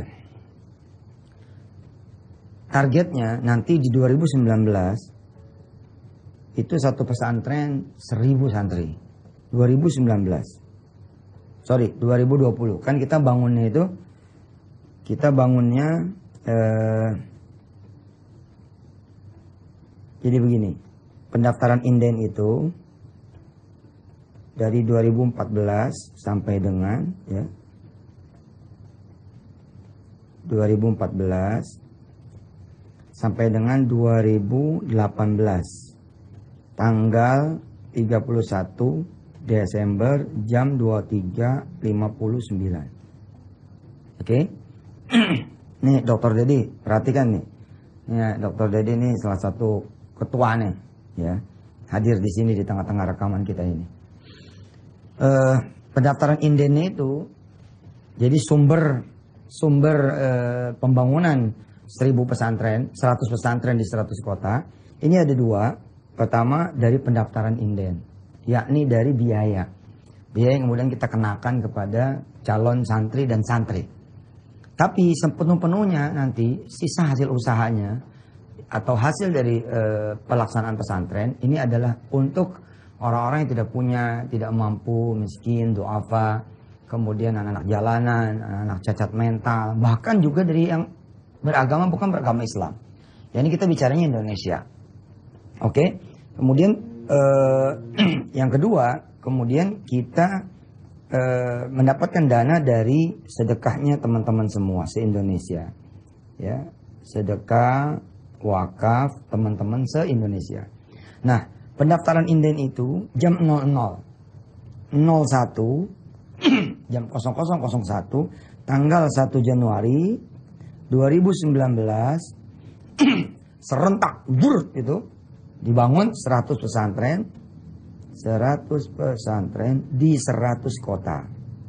targetnya nanti di dua ribu sembilan belas itu satu pesantren seribu santri. dua ribu sembilan belas. Sorry, dua ribu dua puluh. Kan kita bangunnya itu, kita bangunnya eh, jadi begini. Pendaftaran inden itu dari dua ribu empat belas sampai dengan ya dua ribu empat belas sampai dengan dua ribu delapan belas. Tanggal tiga puluh satu Desember jam dua puluh tiga lima puluh sembilan. Oke. Okay? Nih Dokter Dedi, perhatikan nih. Ya, Dokter Dedi ini salah satu ketua nih, ya. Hadir di sini di tengah-tengah rekaman kita ini. Uh, pendaftaran indennya itu jadi sumber sumber uh, pembangunan seribu pesantren, seratus pesantren di seratus kota. Ini ada dua. Pertama dari pendaftaran inden, yakni dari biaya. Biaya yang kemudian kita kenakan kepada calon santri dan santri. Tapi sepenuh-penuhnya nanti sisa hasil usahanya atau hasil dari e, pelaksanaan pesantren ini adalah untuk orang-orang yang tidak punya, tidak mampu, miskin, duafa, kemudian anak-anak jalanan, anak-anak cacat mental, bahkan juga dari yang beragama bukan beragama Islam. Ya, ini kita bicaranya Indonesia. Oke, okay? Kemudian eh, yang kedua, kemudian kita eh, mendapatkan dana dari sedekahnya teman-teman semua se-Indonesia, ya, sedekah wakaf teman-teman se-Indonesia. Nah, pendaftaran inden itu jam nol nol nol satu jam nol nol nol satu tanggal satu Januari dua ribu sembilan belas serentak bur itu dibangun seratus pesantren, seratus pesantren di seratus kota.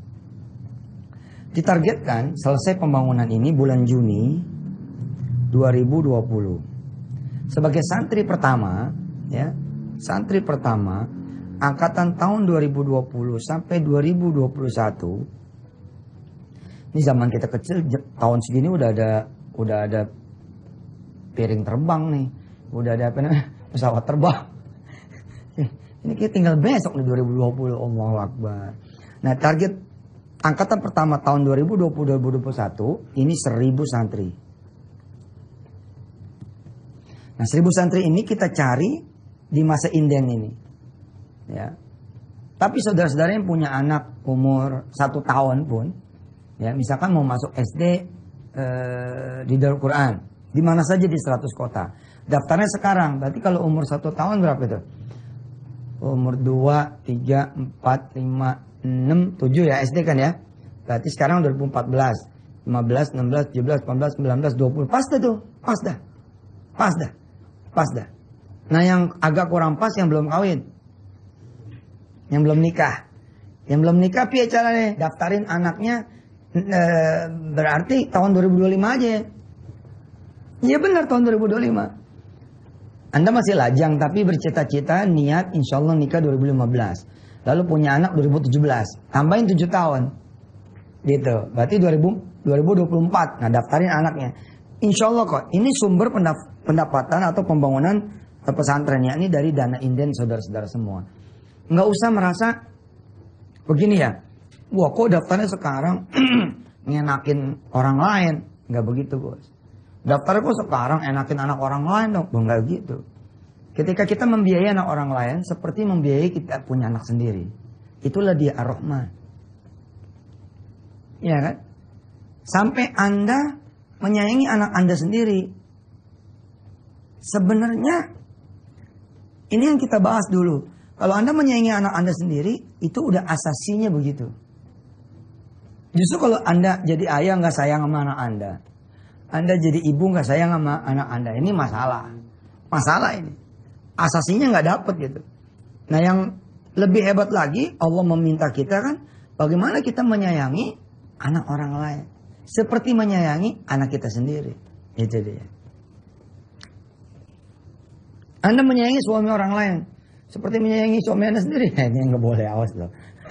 Ditargetkan selesai pembangunan ini bulan Juni dua ribu dua puluh. Sebagai santri pertama, ya, santri pertama angkatan tahun dua ribu dua puluh sampai dua ribu dua puluh satu. Ini zaman kita kecil, tahun segini udah ada udah ada piring terbang nih, udah ada apa namanya? Pesawat terbang. Ini kita tinggal besok nih dua ribu dua puluh. Allahu Akbar. Nah, target angkatan pertama tahun dua ribu dua puluh sampai dua ribu dua puluh satu ini seribu santri. Nah, seribu santri ini kita cari di masa inden ini. Ya. Tapi saudara-saudara yang punya anak umur satu tahun pun, ya, misalkan mau masuk S D eh, di Darul Quran, di mana saja di seratus kota. Daftarnya sekarang, berarti kalau umur satu tahun berapa itu? Umur dua, tiga, empat, lima, enam, tujuh ya S D kan ya? Berarti sekarang dua ribu empat belas, lima belas, enam belas, tujuh belas, delapan belas, sembilan belas, dua puluh. Pas dah tuh, pas dah. Pas dah, pas dah. Nah, yang agak kurang pas yang belum kawin. Yang belum nikah. Yang belum nikah piye caranya? Daftarin anaknya e, berarti tahun dua ribu dua puluh lima aja. Iya benar tahun dua ribu dua puluh lima. Anda masih lajang tapi bercita-cita niat insya Allah nikah dua ribu lima belas. Lalu punya anak dua ribu tujuh belas. Tambahin tujuh tahun. Gitu. Berarti dua ribu dua puluh empat. Nah, daftarin anaknya. Insya Allah kok. Ini sumber pendapatan atau pembangunan pesantren. Ini dari dana inden saudara-saudara semua. Nggak usah merasa begini ya. Wah kok daftarnya sekarang ngenakin orang lain. Nggak begitu bos. Daftar kok sekarang enakin anak orang lain dong. Enggak gitu. Ketika kita membiayai anak orang lain seperti membiayai kita punya anak sendiri. Itulah dia ar-Rahman. Ya kan? Sampai Anda menyayangi anak Anda sendiri. Sebenarnya ini yang kita bahas dulu. Kalau Anda menyayangi anak Anda sendiri, itu udah asasinya begitu. Justru kalau Anda jadi ayah nggak sayang sama anak Anda. Anda jadi ibu nggak sayang sama anak Anda, ini masalah, masalah ini, asasinya nggak dapet gitu. Nah yang lebih hebat lagi, Allah meminta kita kan, bagaimana kita menyayangi anak orang lain, seperti menyayangi anak kita sendiri, itu dia. Anda menyayangi suami orang lain, seperti menyayangi suami Anda sendiri, ini nggak boleh, awas loh.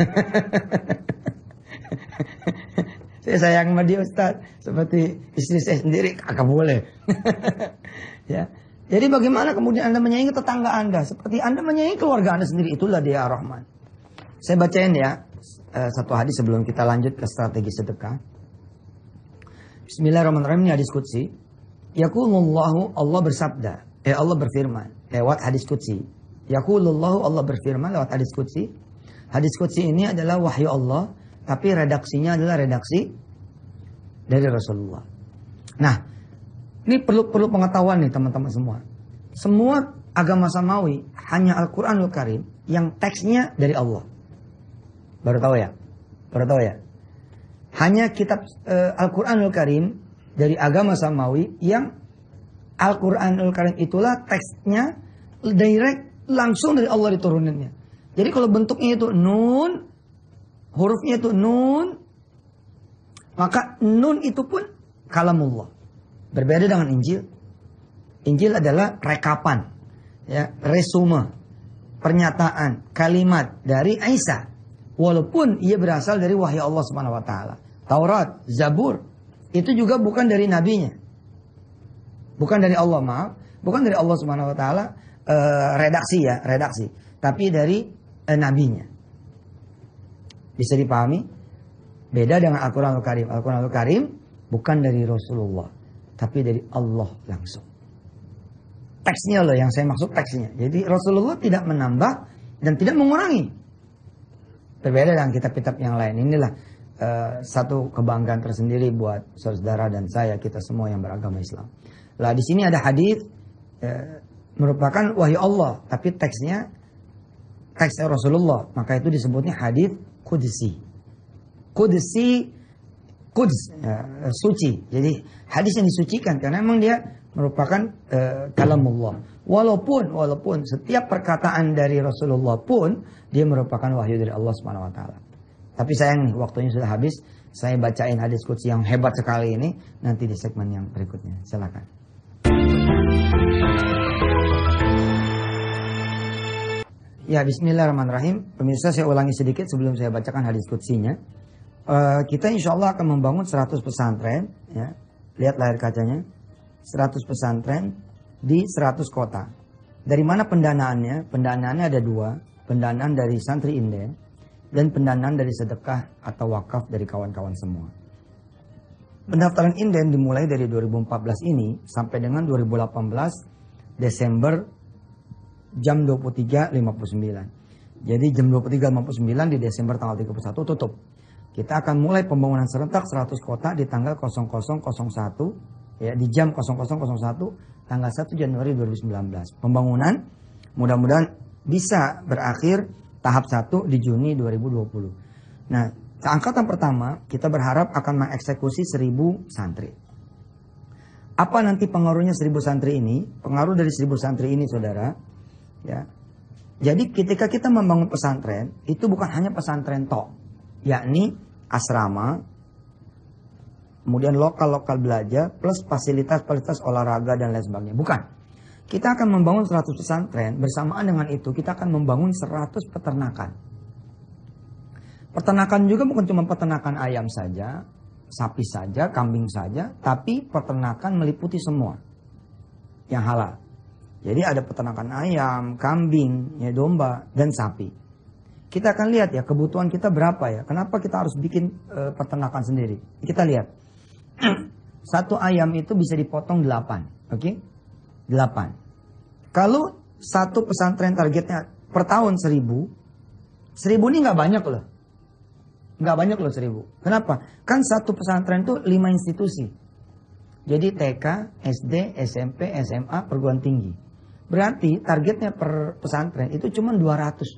Saya sayang sama dia Ustaz, seperti istri saya sendiri, kagak boleh. Ya. Jadi bagaimana kemudian Anda menyayangi tetangga Anda, seperti Anda menyayangi keluarga Anda sendiri, itulah dia Ar-Rahman. Saya bacain ya satu hadis sebelum kita lanjut ke strategi sedekah. Bismillahirrahmanirrahim, ini hadis qudsi. Yaqulullahu, Allah bersabda, eh Allah berfirman lewat hadis qudsi. Yaqulullahu, Allah berfirman lewat hadis qudsi. Hadis qudsi ini adalah wahyu Allah, tapi redaksinya adalah redaksi dari Rasulullah. Nah, Ini perlu perlu pengetahuan nih teman-teman semua. Semua agama samawi hanya Al-Quranul Karim yang teksnya dari Allah. Baru tahu ya? Baru tahu ya? Hanya kitab uh, Al-Quranul Karim dari agama samawi yang Al-Quranul Karim itulah teksnya direct langsung dari Allah dituruninnya. Jadi kalau bentuknya itu nun, hurufnya itu nun, maka nun itu pun kalamullah. Berbeda dengan Injil. Injil adalah rekapan, ya, resume, pernyataan, kalimat dari Isa. Walaupun ia berasal dari wahyu Allah Subhanahu wa taala. Taurat, Zabur, itu juga bukan dari nabinya. Bukan dari Allah, maaf. Bukan dari Allah Subhanahu wa taala, eh, redaksi ya, redaksi. Tapi dari eh, nabinya. Bisa dipahami? Beda dengan Al-Quranul Karim. Al-Quranul Karim bukan dari Rasulullah, tapi dari Allah langsung. Teksnya loh yang saya maksud teksnya. Jadi Rasulullah tidak menambah dan tidak mengurangi. Berbeda dengan kitab-kitab yang lain. Inilah uh, satu kebanggaan tersendiri buat saudara dan saya, kita semua yang beragama Islam. Lah di sini ada hadis uh, merupakan wahyu Allah, tapi teksnya teksnya Rasulullah. Maka itu disebutnya hadis qudsi. Qudsi, Quds, ya, suci. Jadi hadis yang disucikan karena memang dia merupakan uh, kalamullah. Walaupun walaupun setiap perkataan dari Rasulullah pun dia merupakan wahyu dari Allah Subhanahu wa taala. Tapi sayang nih waktunya sudah habis. Saya bacain hadis qudsi yang hebat sekali ini nanti di segmen yang berikutnya. Silakan. Ya, bismillahirrahmanirrahim. Pemirsa, saya ulangi sedikit sebelum saya bacakan hadis qudsinya. Uh, kita insya Allah akan membangun seratus pesantren, ya. Lihat layar kacanya, seratus pesantren di seratus kota. Dari mana pendanaannya? Pendanaannya ada dua, pendanaan dari santri inden dan pendanaan dari sedekah atau wakaf dari kawan-kawan semua. Pendaftaran inden dimulai dari dua ribu empat belas ini sampai dengan dua ribu delapan belas Desember jam dua puluh tiga lima puluh sembilan. Jadi jam dua puluh tiga lima puluh sembilan di Desember tanggal tiga puluh satu tutup. Kita akan mulai pembangunan serentak seratus kota di tanggal nol nol nol satu, ya, di jam nol nol nol satu tanggal satu Januari dua ribu sembilan belas. Pembangunan mudah-mudahan bisa berakhir tahap satu di Juni dua ribu dua puluh. Nah, angkatan pertama kita berharap akan mengeksekusi seribu santri. Apa nanti pengaruhnya seribu santri ini? Pengaruh dari seribu santri ini, saudara, ya. Jadi ketika kita membangun pesantren, itu bukan hanya pesantren tok, yakni asrama, kemudian lokal-lokal belajar, plus fasilitas-fasilitas olahraga dan lain sebagainya. Bukan. Kita akan membangun seratus pesantren, bersamaan dengan itu kita akan membangun seratus peternakan. Peternakan juga bukan cuma peternakan ayam saja, sapi saja, kambing saja, tapi peternakan meliputi semua yang halal. Jadi ada peternakan ayam, kambing, ya, domba, dan sapi. Kita akan lihat ya kebutuhan kita berapa ya. Kenapa kita harus bikin e, peternakan sendiri? Kita lihat. Satu ayam itu bisa dipotong delapan. Oke? Okay? Delapan. Kalau satu pesantren targetnya per tahun seribu. Seribu ini nggak banyak loh. Nggak banyak loh seribu. Kenapa? Kan satu pesantren itu lima institusi. Jadi T K, S D, S M P, S M A, perguruan tinggi. Berarti targetnya per pesantren itu cuma dua ratus.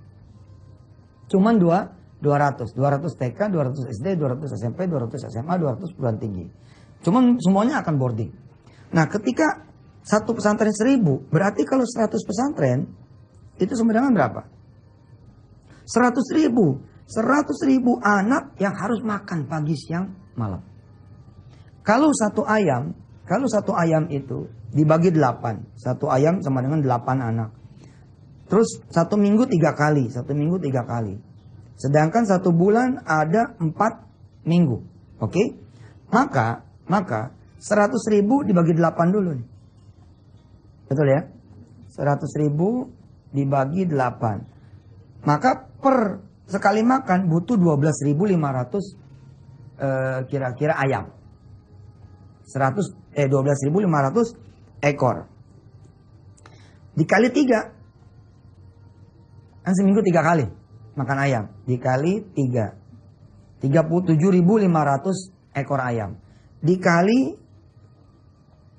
Cuman dua, dua ratus. dua ratus T K, dua ratus S D, dua ratus S M P, dua ratus S M A, dua ratus perguruan tinggi. Cuman semuanya akan boarding. Nah, ketika satu pesantren seribu, berarti kalau seratus pesantren, itu sama dengan berapa? Seratus ribu. Seratus ribu anak yang harus makan pagi, siang, malam. Kalau satu ayam, kalau satu ayam itu dibagi delapan. Satu ayam sama dengan delapan anak. Terus satu minggu tiga kali, satu minggu tiga kali. Sedangkan satu bulan ada empat minggu, oke? Okay? Maka, maka seratus ribu dibagi delapan dulu nih, betul ya? Seratus ribu dibagi delapan, maka per sekali makan butuh dua belas ribu lima ratus eh, kira-kira ayam. Seratus eh dua belas ribu lima ratus ekor. Dikali tiga. Kan seminggu tiga kali makan ayam. Dikali tiga. tiga puluh tujuh ribu lima ratus ekor ayam. Dikali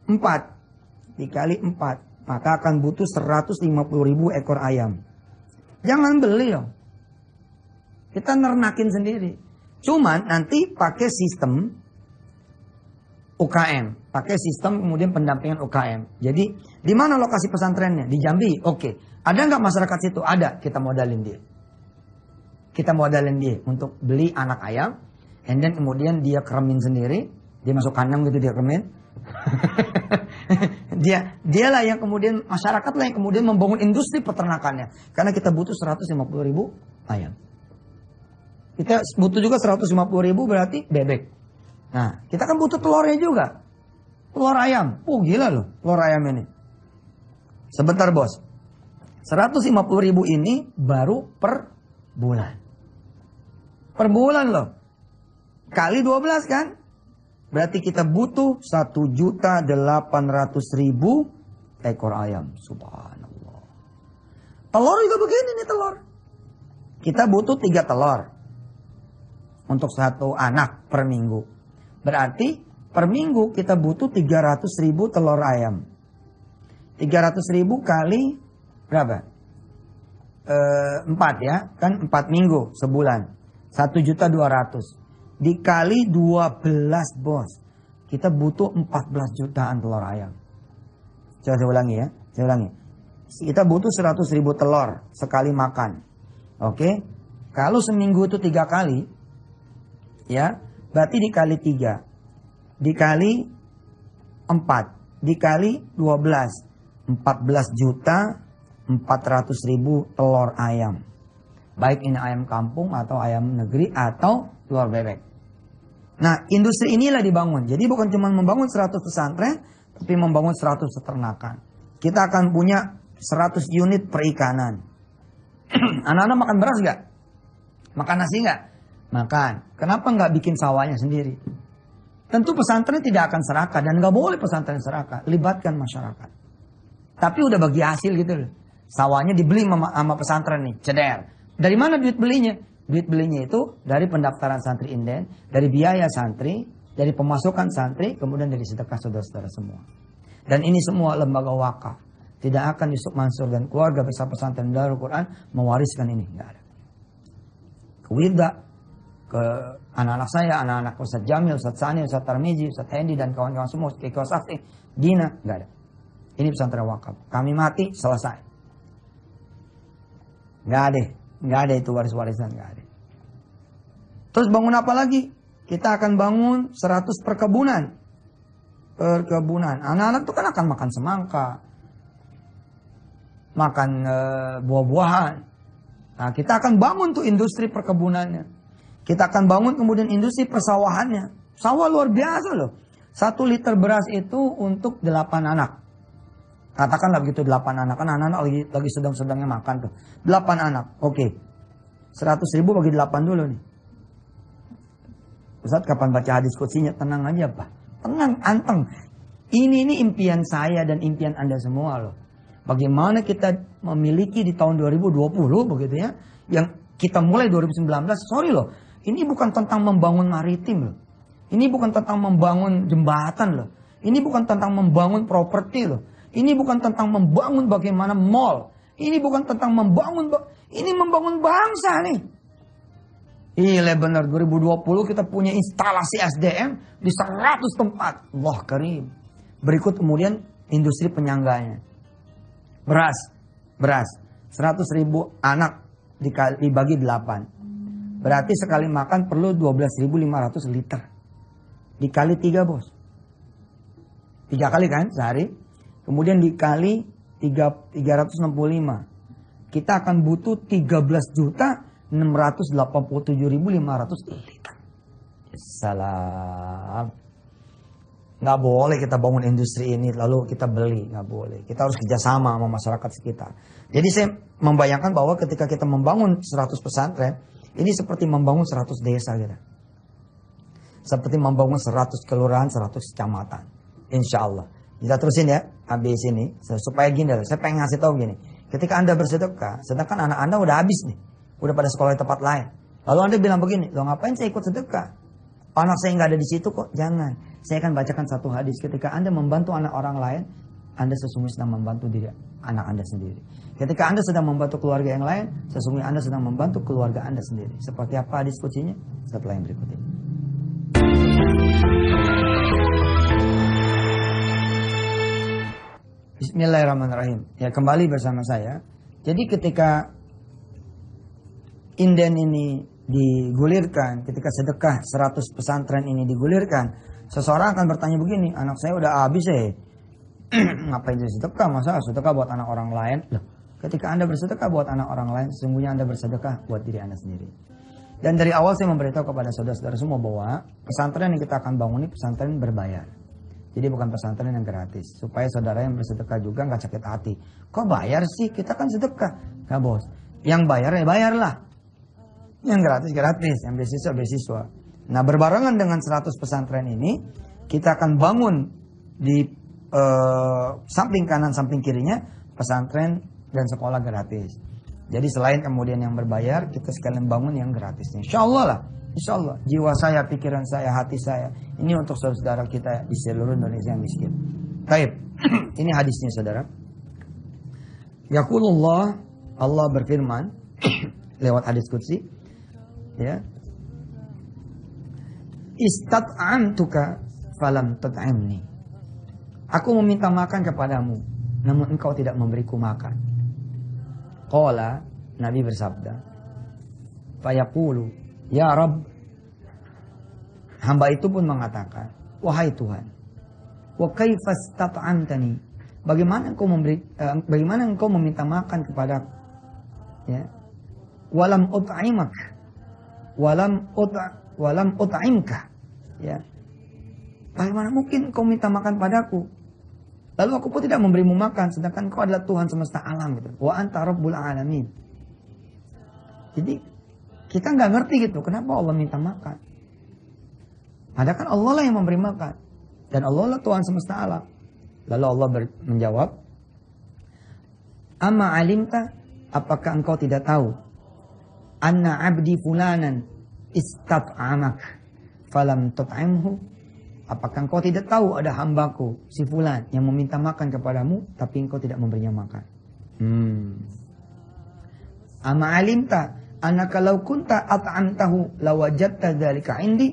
empat. Dikali empat. Maka akan butuh seratus lima puluh ribu ekor ayam. Jangan beli loh. Kita nernakin sendiri. Cuman nanti pakai sistem U K M. Pakai sistem kemudian pendampingan U K M. Jadi di mana lokasi pesantrennya? Di Jambi. Oke. Ada nggak masyarakat situ? Ada. Kita modalin dia. Kita modalin dia untuk beli anak ayam. And then kemudian dia keremin sendiri. Dia masuk kandang gitu dia keremin. dia dialah yang kemudian masyarakat lah yang kemudian membangun industri peternakannya. Karena kita butuh seratus lima puluh ribu ayam. Kita butuh juga seratus lima puluh ribu berarti bebek. Nah, kita kan butuh telurnya juga. Telur ayam. Oh gila loh telur ayam ini. Sebentar bos. seratus lima puluh ribu ini baru per bulan. Per bulan loh. Kali dua belas kan. Berarti kita butuh satu juta delapan ratus ribu ekor ayam. Subhanallah. Telur juga begini nih telur. Kita butuh tiga telur. Untuk satu anak per minggu. Berarti per minggu kita butuh tiga ratus ribu telur ayam. tiga ratus ribu kali berapa? E, empat ya. Kan empat minggu sebulan. satu juta dua ratus. Dikali dua belas bos. Kita butuh empat belas jutaan telur ayam. Coba saya ulangi ya. Saya ulangi. Kita butuh seratus ribu telur sekali makan. Oke. Kalau seminggu itu tiga kali. Ya. Berarti dikali tiga. Dikali empat. Dikali dua belas. empat belas juta empat ratus ribu telur ayam. Baik ini ayam kampung atau ayam negeri atau telur bebek. Nah, industri inilah dibangun. Jadi bukan cuma membangun seratus pesantren, tapi membangun seratus peternakan. Kita akan punya seratus unit perikanan. Anak-anak makan beras nggak? Makan nasi nggak? Makan. Kenapa nggak bikin sawahnya sendiri? Tentu pesantren tidak akan serakah. Dan nggak boleh pesantren serakah. Libatkan masyarakat. Tapi udah bagi hasil gitu loh. Sawahnya dibeli sama, sama pesantren nih. Ceder. Dari mana duit belinya? Duit belinya itu dari pendaftaran santri inden, dari biaya santri, dari pemasukan santri, kemudian dari sedekah saudara-saudara semua. Dan ini semua lembaga wakaf. Tidak akan Yusuf Mansur dan keluarga besar pesantren Darul Quran mewariskan ini. Tidak ada. Ke Wirda, ke anak-anak saya, anak-anak Ustaz Jamil, Ustaz Sani, Ustaz Tarmizi, Ustaz Hendi, dan kawan-kawan semua, Ustaz Kiko Sakti, Dina, tidak ada. Ini pesantren wakaf. Kami mati, selesai. Tidak ada. Nggak ada itu waris-warisan, nggak ada. Terus bangun apa lagi? Kita akan bangun seratus perkebunan. Perkebunan. Anak-anak itu kan akan makan semangka. Makan e, buah-buahan. Nah, kita akan bangun tuh industri perkebunannya. Kita akan bangun kemudian industri persawahannya. Sawah luar biasa loh. Satu liter beras itu untuk delapan anak. Katakanlah begitu delapan anak. Kan anak-anak lagi, lagi sedang-sedangnya makan tuh. delapan anak. Oke. seratus ribu bagi delapan dulu nih. Ustaz kapan baca hadis kutsinya? Tenang aja Pak. Tenang, anteng. Ini ini impian saya dan impian Anda semua loh. Bagaimana kita memiliki di tahun dua ribu dua puluh begitu ya. Yang kita mulai dua ribu sembilan belas. Sorry loh. Ini bukan tentang membangun maritim loh. Ini bukan tentang membangun jembatan loh. Ini bukan tentang membangun properti loh. Ini bukan tentang membangun bagaimana mall. Ini bukan tentang membangun. Ini membangun bangsa nih. Iya benar. dua ribu dua puluh kita punya instalasi S D M di seratus tempat. Allah karim. Berikut kemudian industri penyangganya. Beras. Beras. seratus ribu anak dibagi delapan. Berarti sekali makan perlu dua belas ribu lima ratus liter. Dikali tiga bos. Tiga kali kan sehari. Kemudian dikali tiga ratus enam puluh lima. Kita akan butuh tiga belas juta enam ratus delapan puluh tujuh ribu lima ratus liter. Salam. Nggak boleh kita bangun industri ini lalu kita beli. Nggak boleh. Kita harus kerjasama sama masyarakat sekitar. Jadi saya membayangkan bahwa ketika kita membangun seratus pesantren. Ini seperti membangun seratus desa gitu. Seperti membangun seratus kelurahan, seratus kecamatan. Insya Allah. Kita terusin ya, habis ini. Supaya gini, saya pengen ngasih tahu gini. Ketika Anda bersedekah, sedangkan anak Anda udah habis nih. Udah pada sekolah di tempat lain. Lalu Anda bilang begini, lo ngapain saya ikut sedekah? Anak saya nggak ada di situ kok. Jangan. Saya akan bacakan satu hadis. Ketika Anda membantu anak orang lain, Anda sesungguhnya sedang membantu diri anak Anda sendiri. Ketika Anda sedang membantu keluarga yang lain, sesungguhnya Anda sedang membantu keluarga Anda sendiri. Seperti apa hadis kuncinya? Setelah yang berikut ini. Bismillahirrahmanirrahim. Ya, kembali bersama saya. Jadi ketika inden ini digulirkan, ketika sedekah seratus pesantren ini digulirkan, seseorang akan bertanya begini, anak saya udah habis ya, ngapain jadi sedekah, masa sedekah buat anak orang lain? Loh, ketika Anda bersedekah buat anak orang lain, sesungguhnya Anda bersedekah buat diri Anda sendiri. Dan dari awal saya memberitahu kepada saudara-saudara semua bahwa pesantren yang kita akan bangun ini pesantren berbayar. Jadi bukan pesantren yang gratis. Supaya saudara yang bersedekah juga nggak sakit hati. Kok bayar sih? Kita kan sedekah. Nggak bos. Yang bayar ya bayarlah. Yang gratis gratis. Yang beasiswa beasiswa. Nah, berbarengan dengan seratus pesantren ini, kita akan bangun di eh, samping kanan samping kirinya pesantren dan sekolah gratis. Jadi selain kemudian yang berbayar, kita sekalian bangun yang gratis. Insya Allah lah. Insya Allah. Jiwa saya, pikiran saya, hati saya. Ini untuk saudara kita di seluruh Indonesia yang miskin. Baik. Ini hadisnya saudara. Yaqulullah, Allah berfirman lewat hadis qudsi, ya. Istat'amtuka falam tut'imni. Aku meminta makan kepadamu, namun engkau tidak memberiku makan. Qala, Nabi bersabda, fayaqulu, ya Rabb. Hamba itu pun mengatakan, wahai Tuhan, wa kaifa istat'amtani? Bagaimana engkau memberi eh, bagaimana engkau meminta makan kepadaku? Ya. Walam ut'imak. Walam ut' walam ut'imka. Ya. Bagaimana mungkin engkau minta makan padaku? Lalu aku pun tidak memberimu makan, sedangkan engkau adalah Tuhan semesta alam gitu. Wa anta rabbul alamin. Jadi kita nggak ngerti gitu, kenapa Allah minta makan? Padahal kan Allah lah yang memberi makan. Dan Allah lah Tuhan semesta alam. Lalu Allah menjawab, Amma alimta, apakah engkau tidak tahu? Anna abdi fulanan istat'amak falam tut'imhu. Apakah engkau tidak tahu ada hambaku, si fulan, yang meminta makan kepadamu, tapi engkau tidak memberinya makan? Hmm. Amma alimta, annaka law kunta at'amtahu lawajadta dzalika indi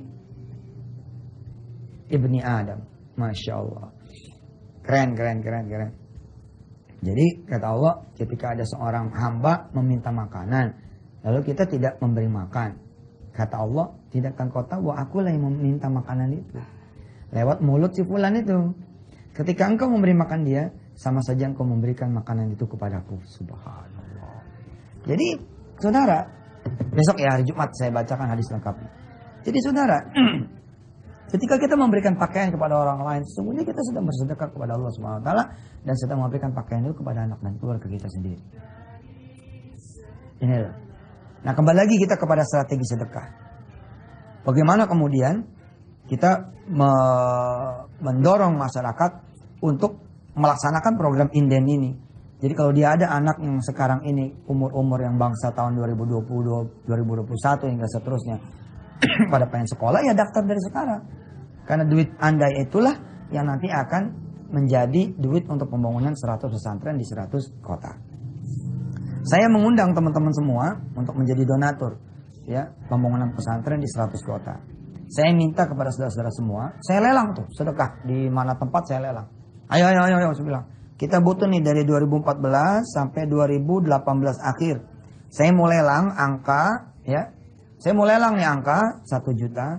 ibni Adam. Masya Allah. Keren, keren, keren, keren. Jadi kata Allah, ketika ada seorang hamba meminta makanan, lalu kita tidak memberi makan, kata Allah, tidakkah engkau tahu bahwa akulah yang meminta makanan itu? Lewat mulut si fulan itu. Ketika engkau memberi makan dia, sama saja engkau memberikan makanan itu kepadaku. Subhanallah. Jadi saudara, besok ya hari Jumat saya bacakan hadis lengkapnya. Jadi saudara, ketika kita memberikan pakaian kepada orang lain, sesungguhnya kita sedang bersedekah kepada Allah Subhanahu wa taala dan sedang memberikan pakaian itu kepada anak dan keluarga kita sendiri. Inilah. Nah, kembali lagi kita kepada strategi sedekah. Bagaimana kemudian kita me mendorong masyarakat untuk melaksanakan program inden ini. Jadi kalau dia ada anak yang sekarang ini umur-umur yang bangsa tahun dua ribu dua puluh, dua ribu dua puluh satu hingga seterusnya pada pengen sekolah, ya daftar dari sekarang. Karena duit Anda itulah yang nanti akan menjadi duit untuk pembangunan seratus pesantren di seratus kota. Saya mengundang teman-teman semua untuk menjadi donatur ya pembangunan pesantren di seratus kota. Saya minta kepada saudara-saudara semua, saya lelang tuh sedekah di mana tempat saya lelang. Ayo ayo ayo, ayo saya bilang. Kita butuh nih dari dua ribu empat belas sampai dua ribu delapan belas akhir. Saya mau lelang angka ya. Saya mau lelang nih angka satu juta,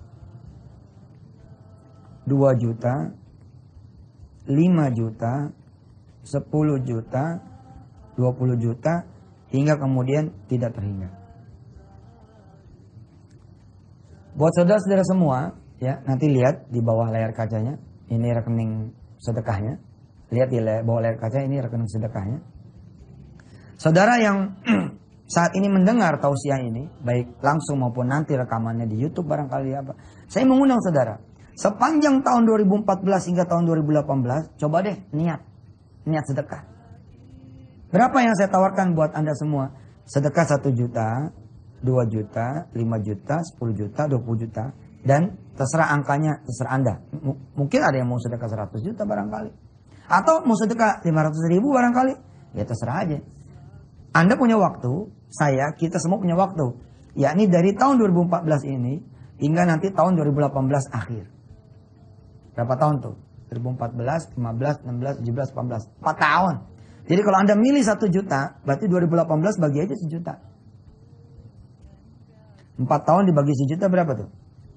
dua juta, lima juta, sepuluh juta, dua puluh juta, hingga kemudian tidak terhingga. Buat saudara-saudara semua, ya nanti lihat di bawah layar kacanya, ini rekening sedekahnya. Lihat di bawah layar kaca, ini rekening sedekahnya. Saudara yang saat ini mendengar tausiah ini, baik langsung maupun nanti rekamannya di YouTube barangkali apa. Saya mengundang saudara, sepanjang tahun dua ribu empat belas hingga tahun dua ribu delapan belas, coba deh niat, niat sedekah. Berapa yang saya tawarkan buat Anda semua? Sedekah satu juta, dua juta, lima juta, sepuluh juta, dua puluh juta. Dan terserah angkanya, terserah Anda. M- mungkin ada yang mau sedekah seratus juta barangkali. Atau mau sedekah lima ratus ribu barangkali. Ya terserah aja. Anda punya waktu, saya, kita semua punya waktu. Yakni dari tahun dua ribu empat belas ini hingga nanti tahun dua ribu delapan belas akhir. Berapa tahun tuh? dua ribu empat belas, lima belas, enam belas, tujuh belas, delapan belas. empat tahun. Jadi kalau Anda milih satu juta, berarti dua ribu delapan belas bagi aja sejuta. empat tahun dibagi sejuta berapa tuh?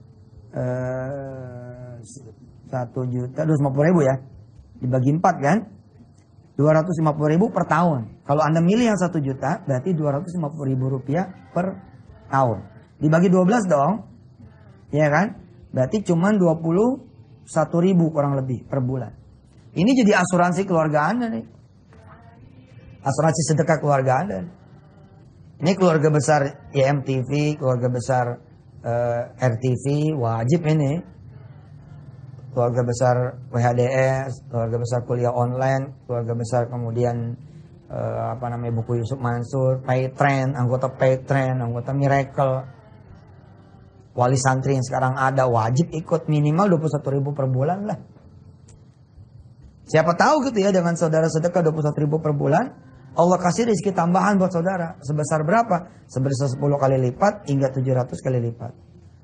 Eh, satu juta, dua ratus lima puluh ribu ya. Dibagi empat kan? dua ratus lima puluh ribu per tahun. Kalau Anda milih yang satu juta, berarti dua ratus lima puluh ribu rupiah per tahun. Dibagi dua belas dong. Ya kan? Berarti cuma dua puluh satu ribu kurang lebih per bulan. Ini jadi asuransi keluarga Anda nih. Asuransi sedekah keluarga Anda. Ini keluarga besar Y M T V, keluarga besar uh, R T V, wajib ini. Keluarga besar W H D S, keluarga besar kuliah online, keluarga besar kemudian uh, apa namanya buku Yusuf Mansur, Paytrend, anggota Paytrend, anggota Miracle, wali santri yang sekarang ada wajib ikut minimal dua puluh satu ribu per bulan lah. Siapa tahu gitu ya dengan saudara sedekah dua puluh satu ribu per bulan, Allah kasih rezeki tambahan buat saudara. Sebesar berapa? Sebesar sepuluh kali lipat hingga tujuh ratus kali lipat.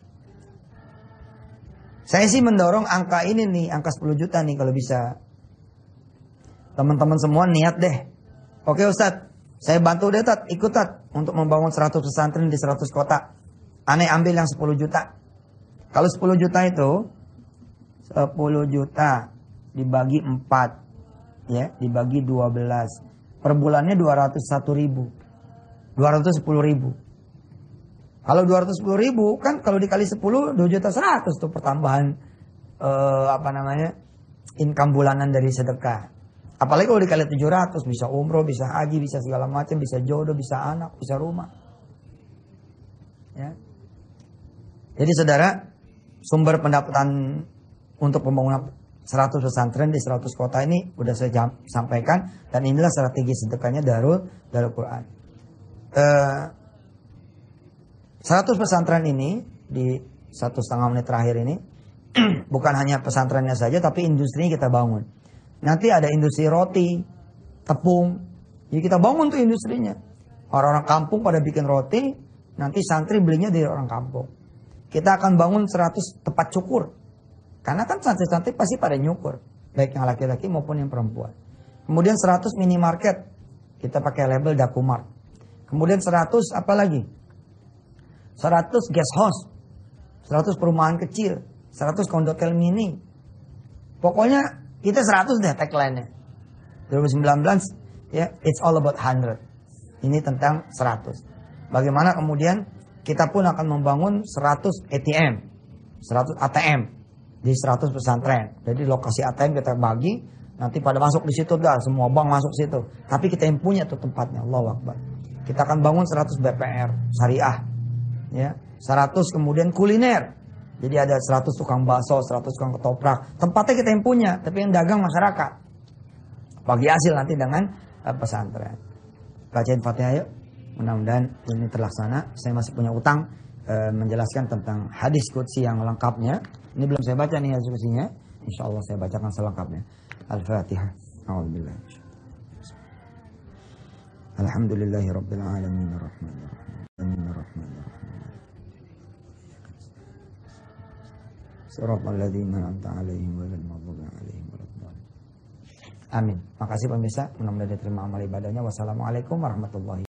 Saya sih mendorong angka ini nih, angka sepuluh juta nih kalau bisa. Teman-teman semua niat deh. Oke Ustadz, saya bantu deh Tat, ikut Tat untuk membangun seratus pesantren di seratus kota. Aneh ambil yang sepuluh juta. Kalau sepuluh juta itu, sepuluh juta dibagi empat, ya, dibagi dua belas. Per bulannya dua ratus satu ribu. dua ratus sepuluh ribu. Kalau dua ratus sepuluh ribu, kan kalau dikali sepuluh, dua juta seratus tuh pertambahan, eh, apa namanya, income bulanan dari sedekah. Apalagi kalau dikali tujuh ratus, bisa umroh, bisa haji, bisa segala macam, bisa jodoh, bisa anak, bisa rumah. Ya. Jadi saudara, sumber pendapatan untuk pembangunan seratus pesantren di seratus kota ini udah saya jam, sampaikan. Dan inilah strategi sedekahnya Darul, Darul Quran. Uh, seratus pesantren ini di satu setengah menit terakhir ini bukan hanya pesantrennya saja, tapi industri kita bangun. Nanti ada industri roti, tepung. Jadi kita bangun tuh industrinya. Orang-orang kampung pada bikin roti, nanti santri belinya dari orang kampung. Kita akan bangun seratus tempat cukur. Karena kan santri-santri pasti pada nyukur. Baik yang laki-laki maupun yang perempuan. Kemudian seratus minimarket. Kita pakai label Dakumart. Kemudian seratus apa lagi? seratus guest house. seratus perumahan kecil. seratus kondotel mini. Pokoknya kita seratus deh tagline-nya. dua ribu sembilan belas ya, it's all about one hundred. Ini tentang seratus. Bagaimana kemudian kita pun akan membangun seratus A T M. seratus A T M. Di seratus pesantren. Jadi lokasi A T M kita bagi, nanti pada masuk di situ dah, semua bank masuk situ. Tapi kita yang punya tuh tempatnya, Allahu Akbar. Kita akan bangun seratus B P R syariah, ya, seratus kemudian kuliner. Jadi ada seratus tukang bakso, seratus tukang ketoprak. Tempatnya kita yang punya, tapi yang dagang masyarakat. Bagi hasil nanti dengan uh, pesantren. Bacain Fatihah yuk. Mudah-mudahan ini terlaksana. Saya masih punya utang uh, menjelaskan tentang hadis qudsi yang lengkapnya. Ini belum saya baca nih hadis qudsnya. Insyaallah saya bacakan selengkapnya. Al-Fatihah. A'udzubillah. Alhamdulillahirabbil alamin arrahmanir rahim. Arrahmanir rahim. Siratal ladzina an'amta 'alaihim ghairil maghdubi 'alaihim waladdallin. Amin. Makasih pemirsa, mudah-mudahan diterima amal ibadahnya. Wassalamualaikum warahmatullahi wabarakatuh.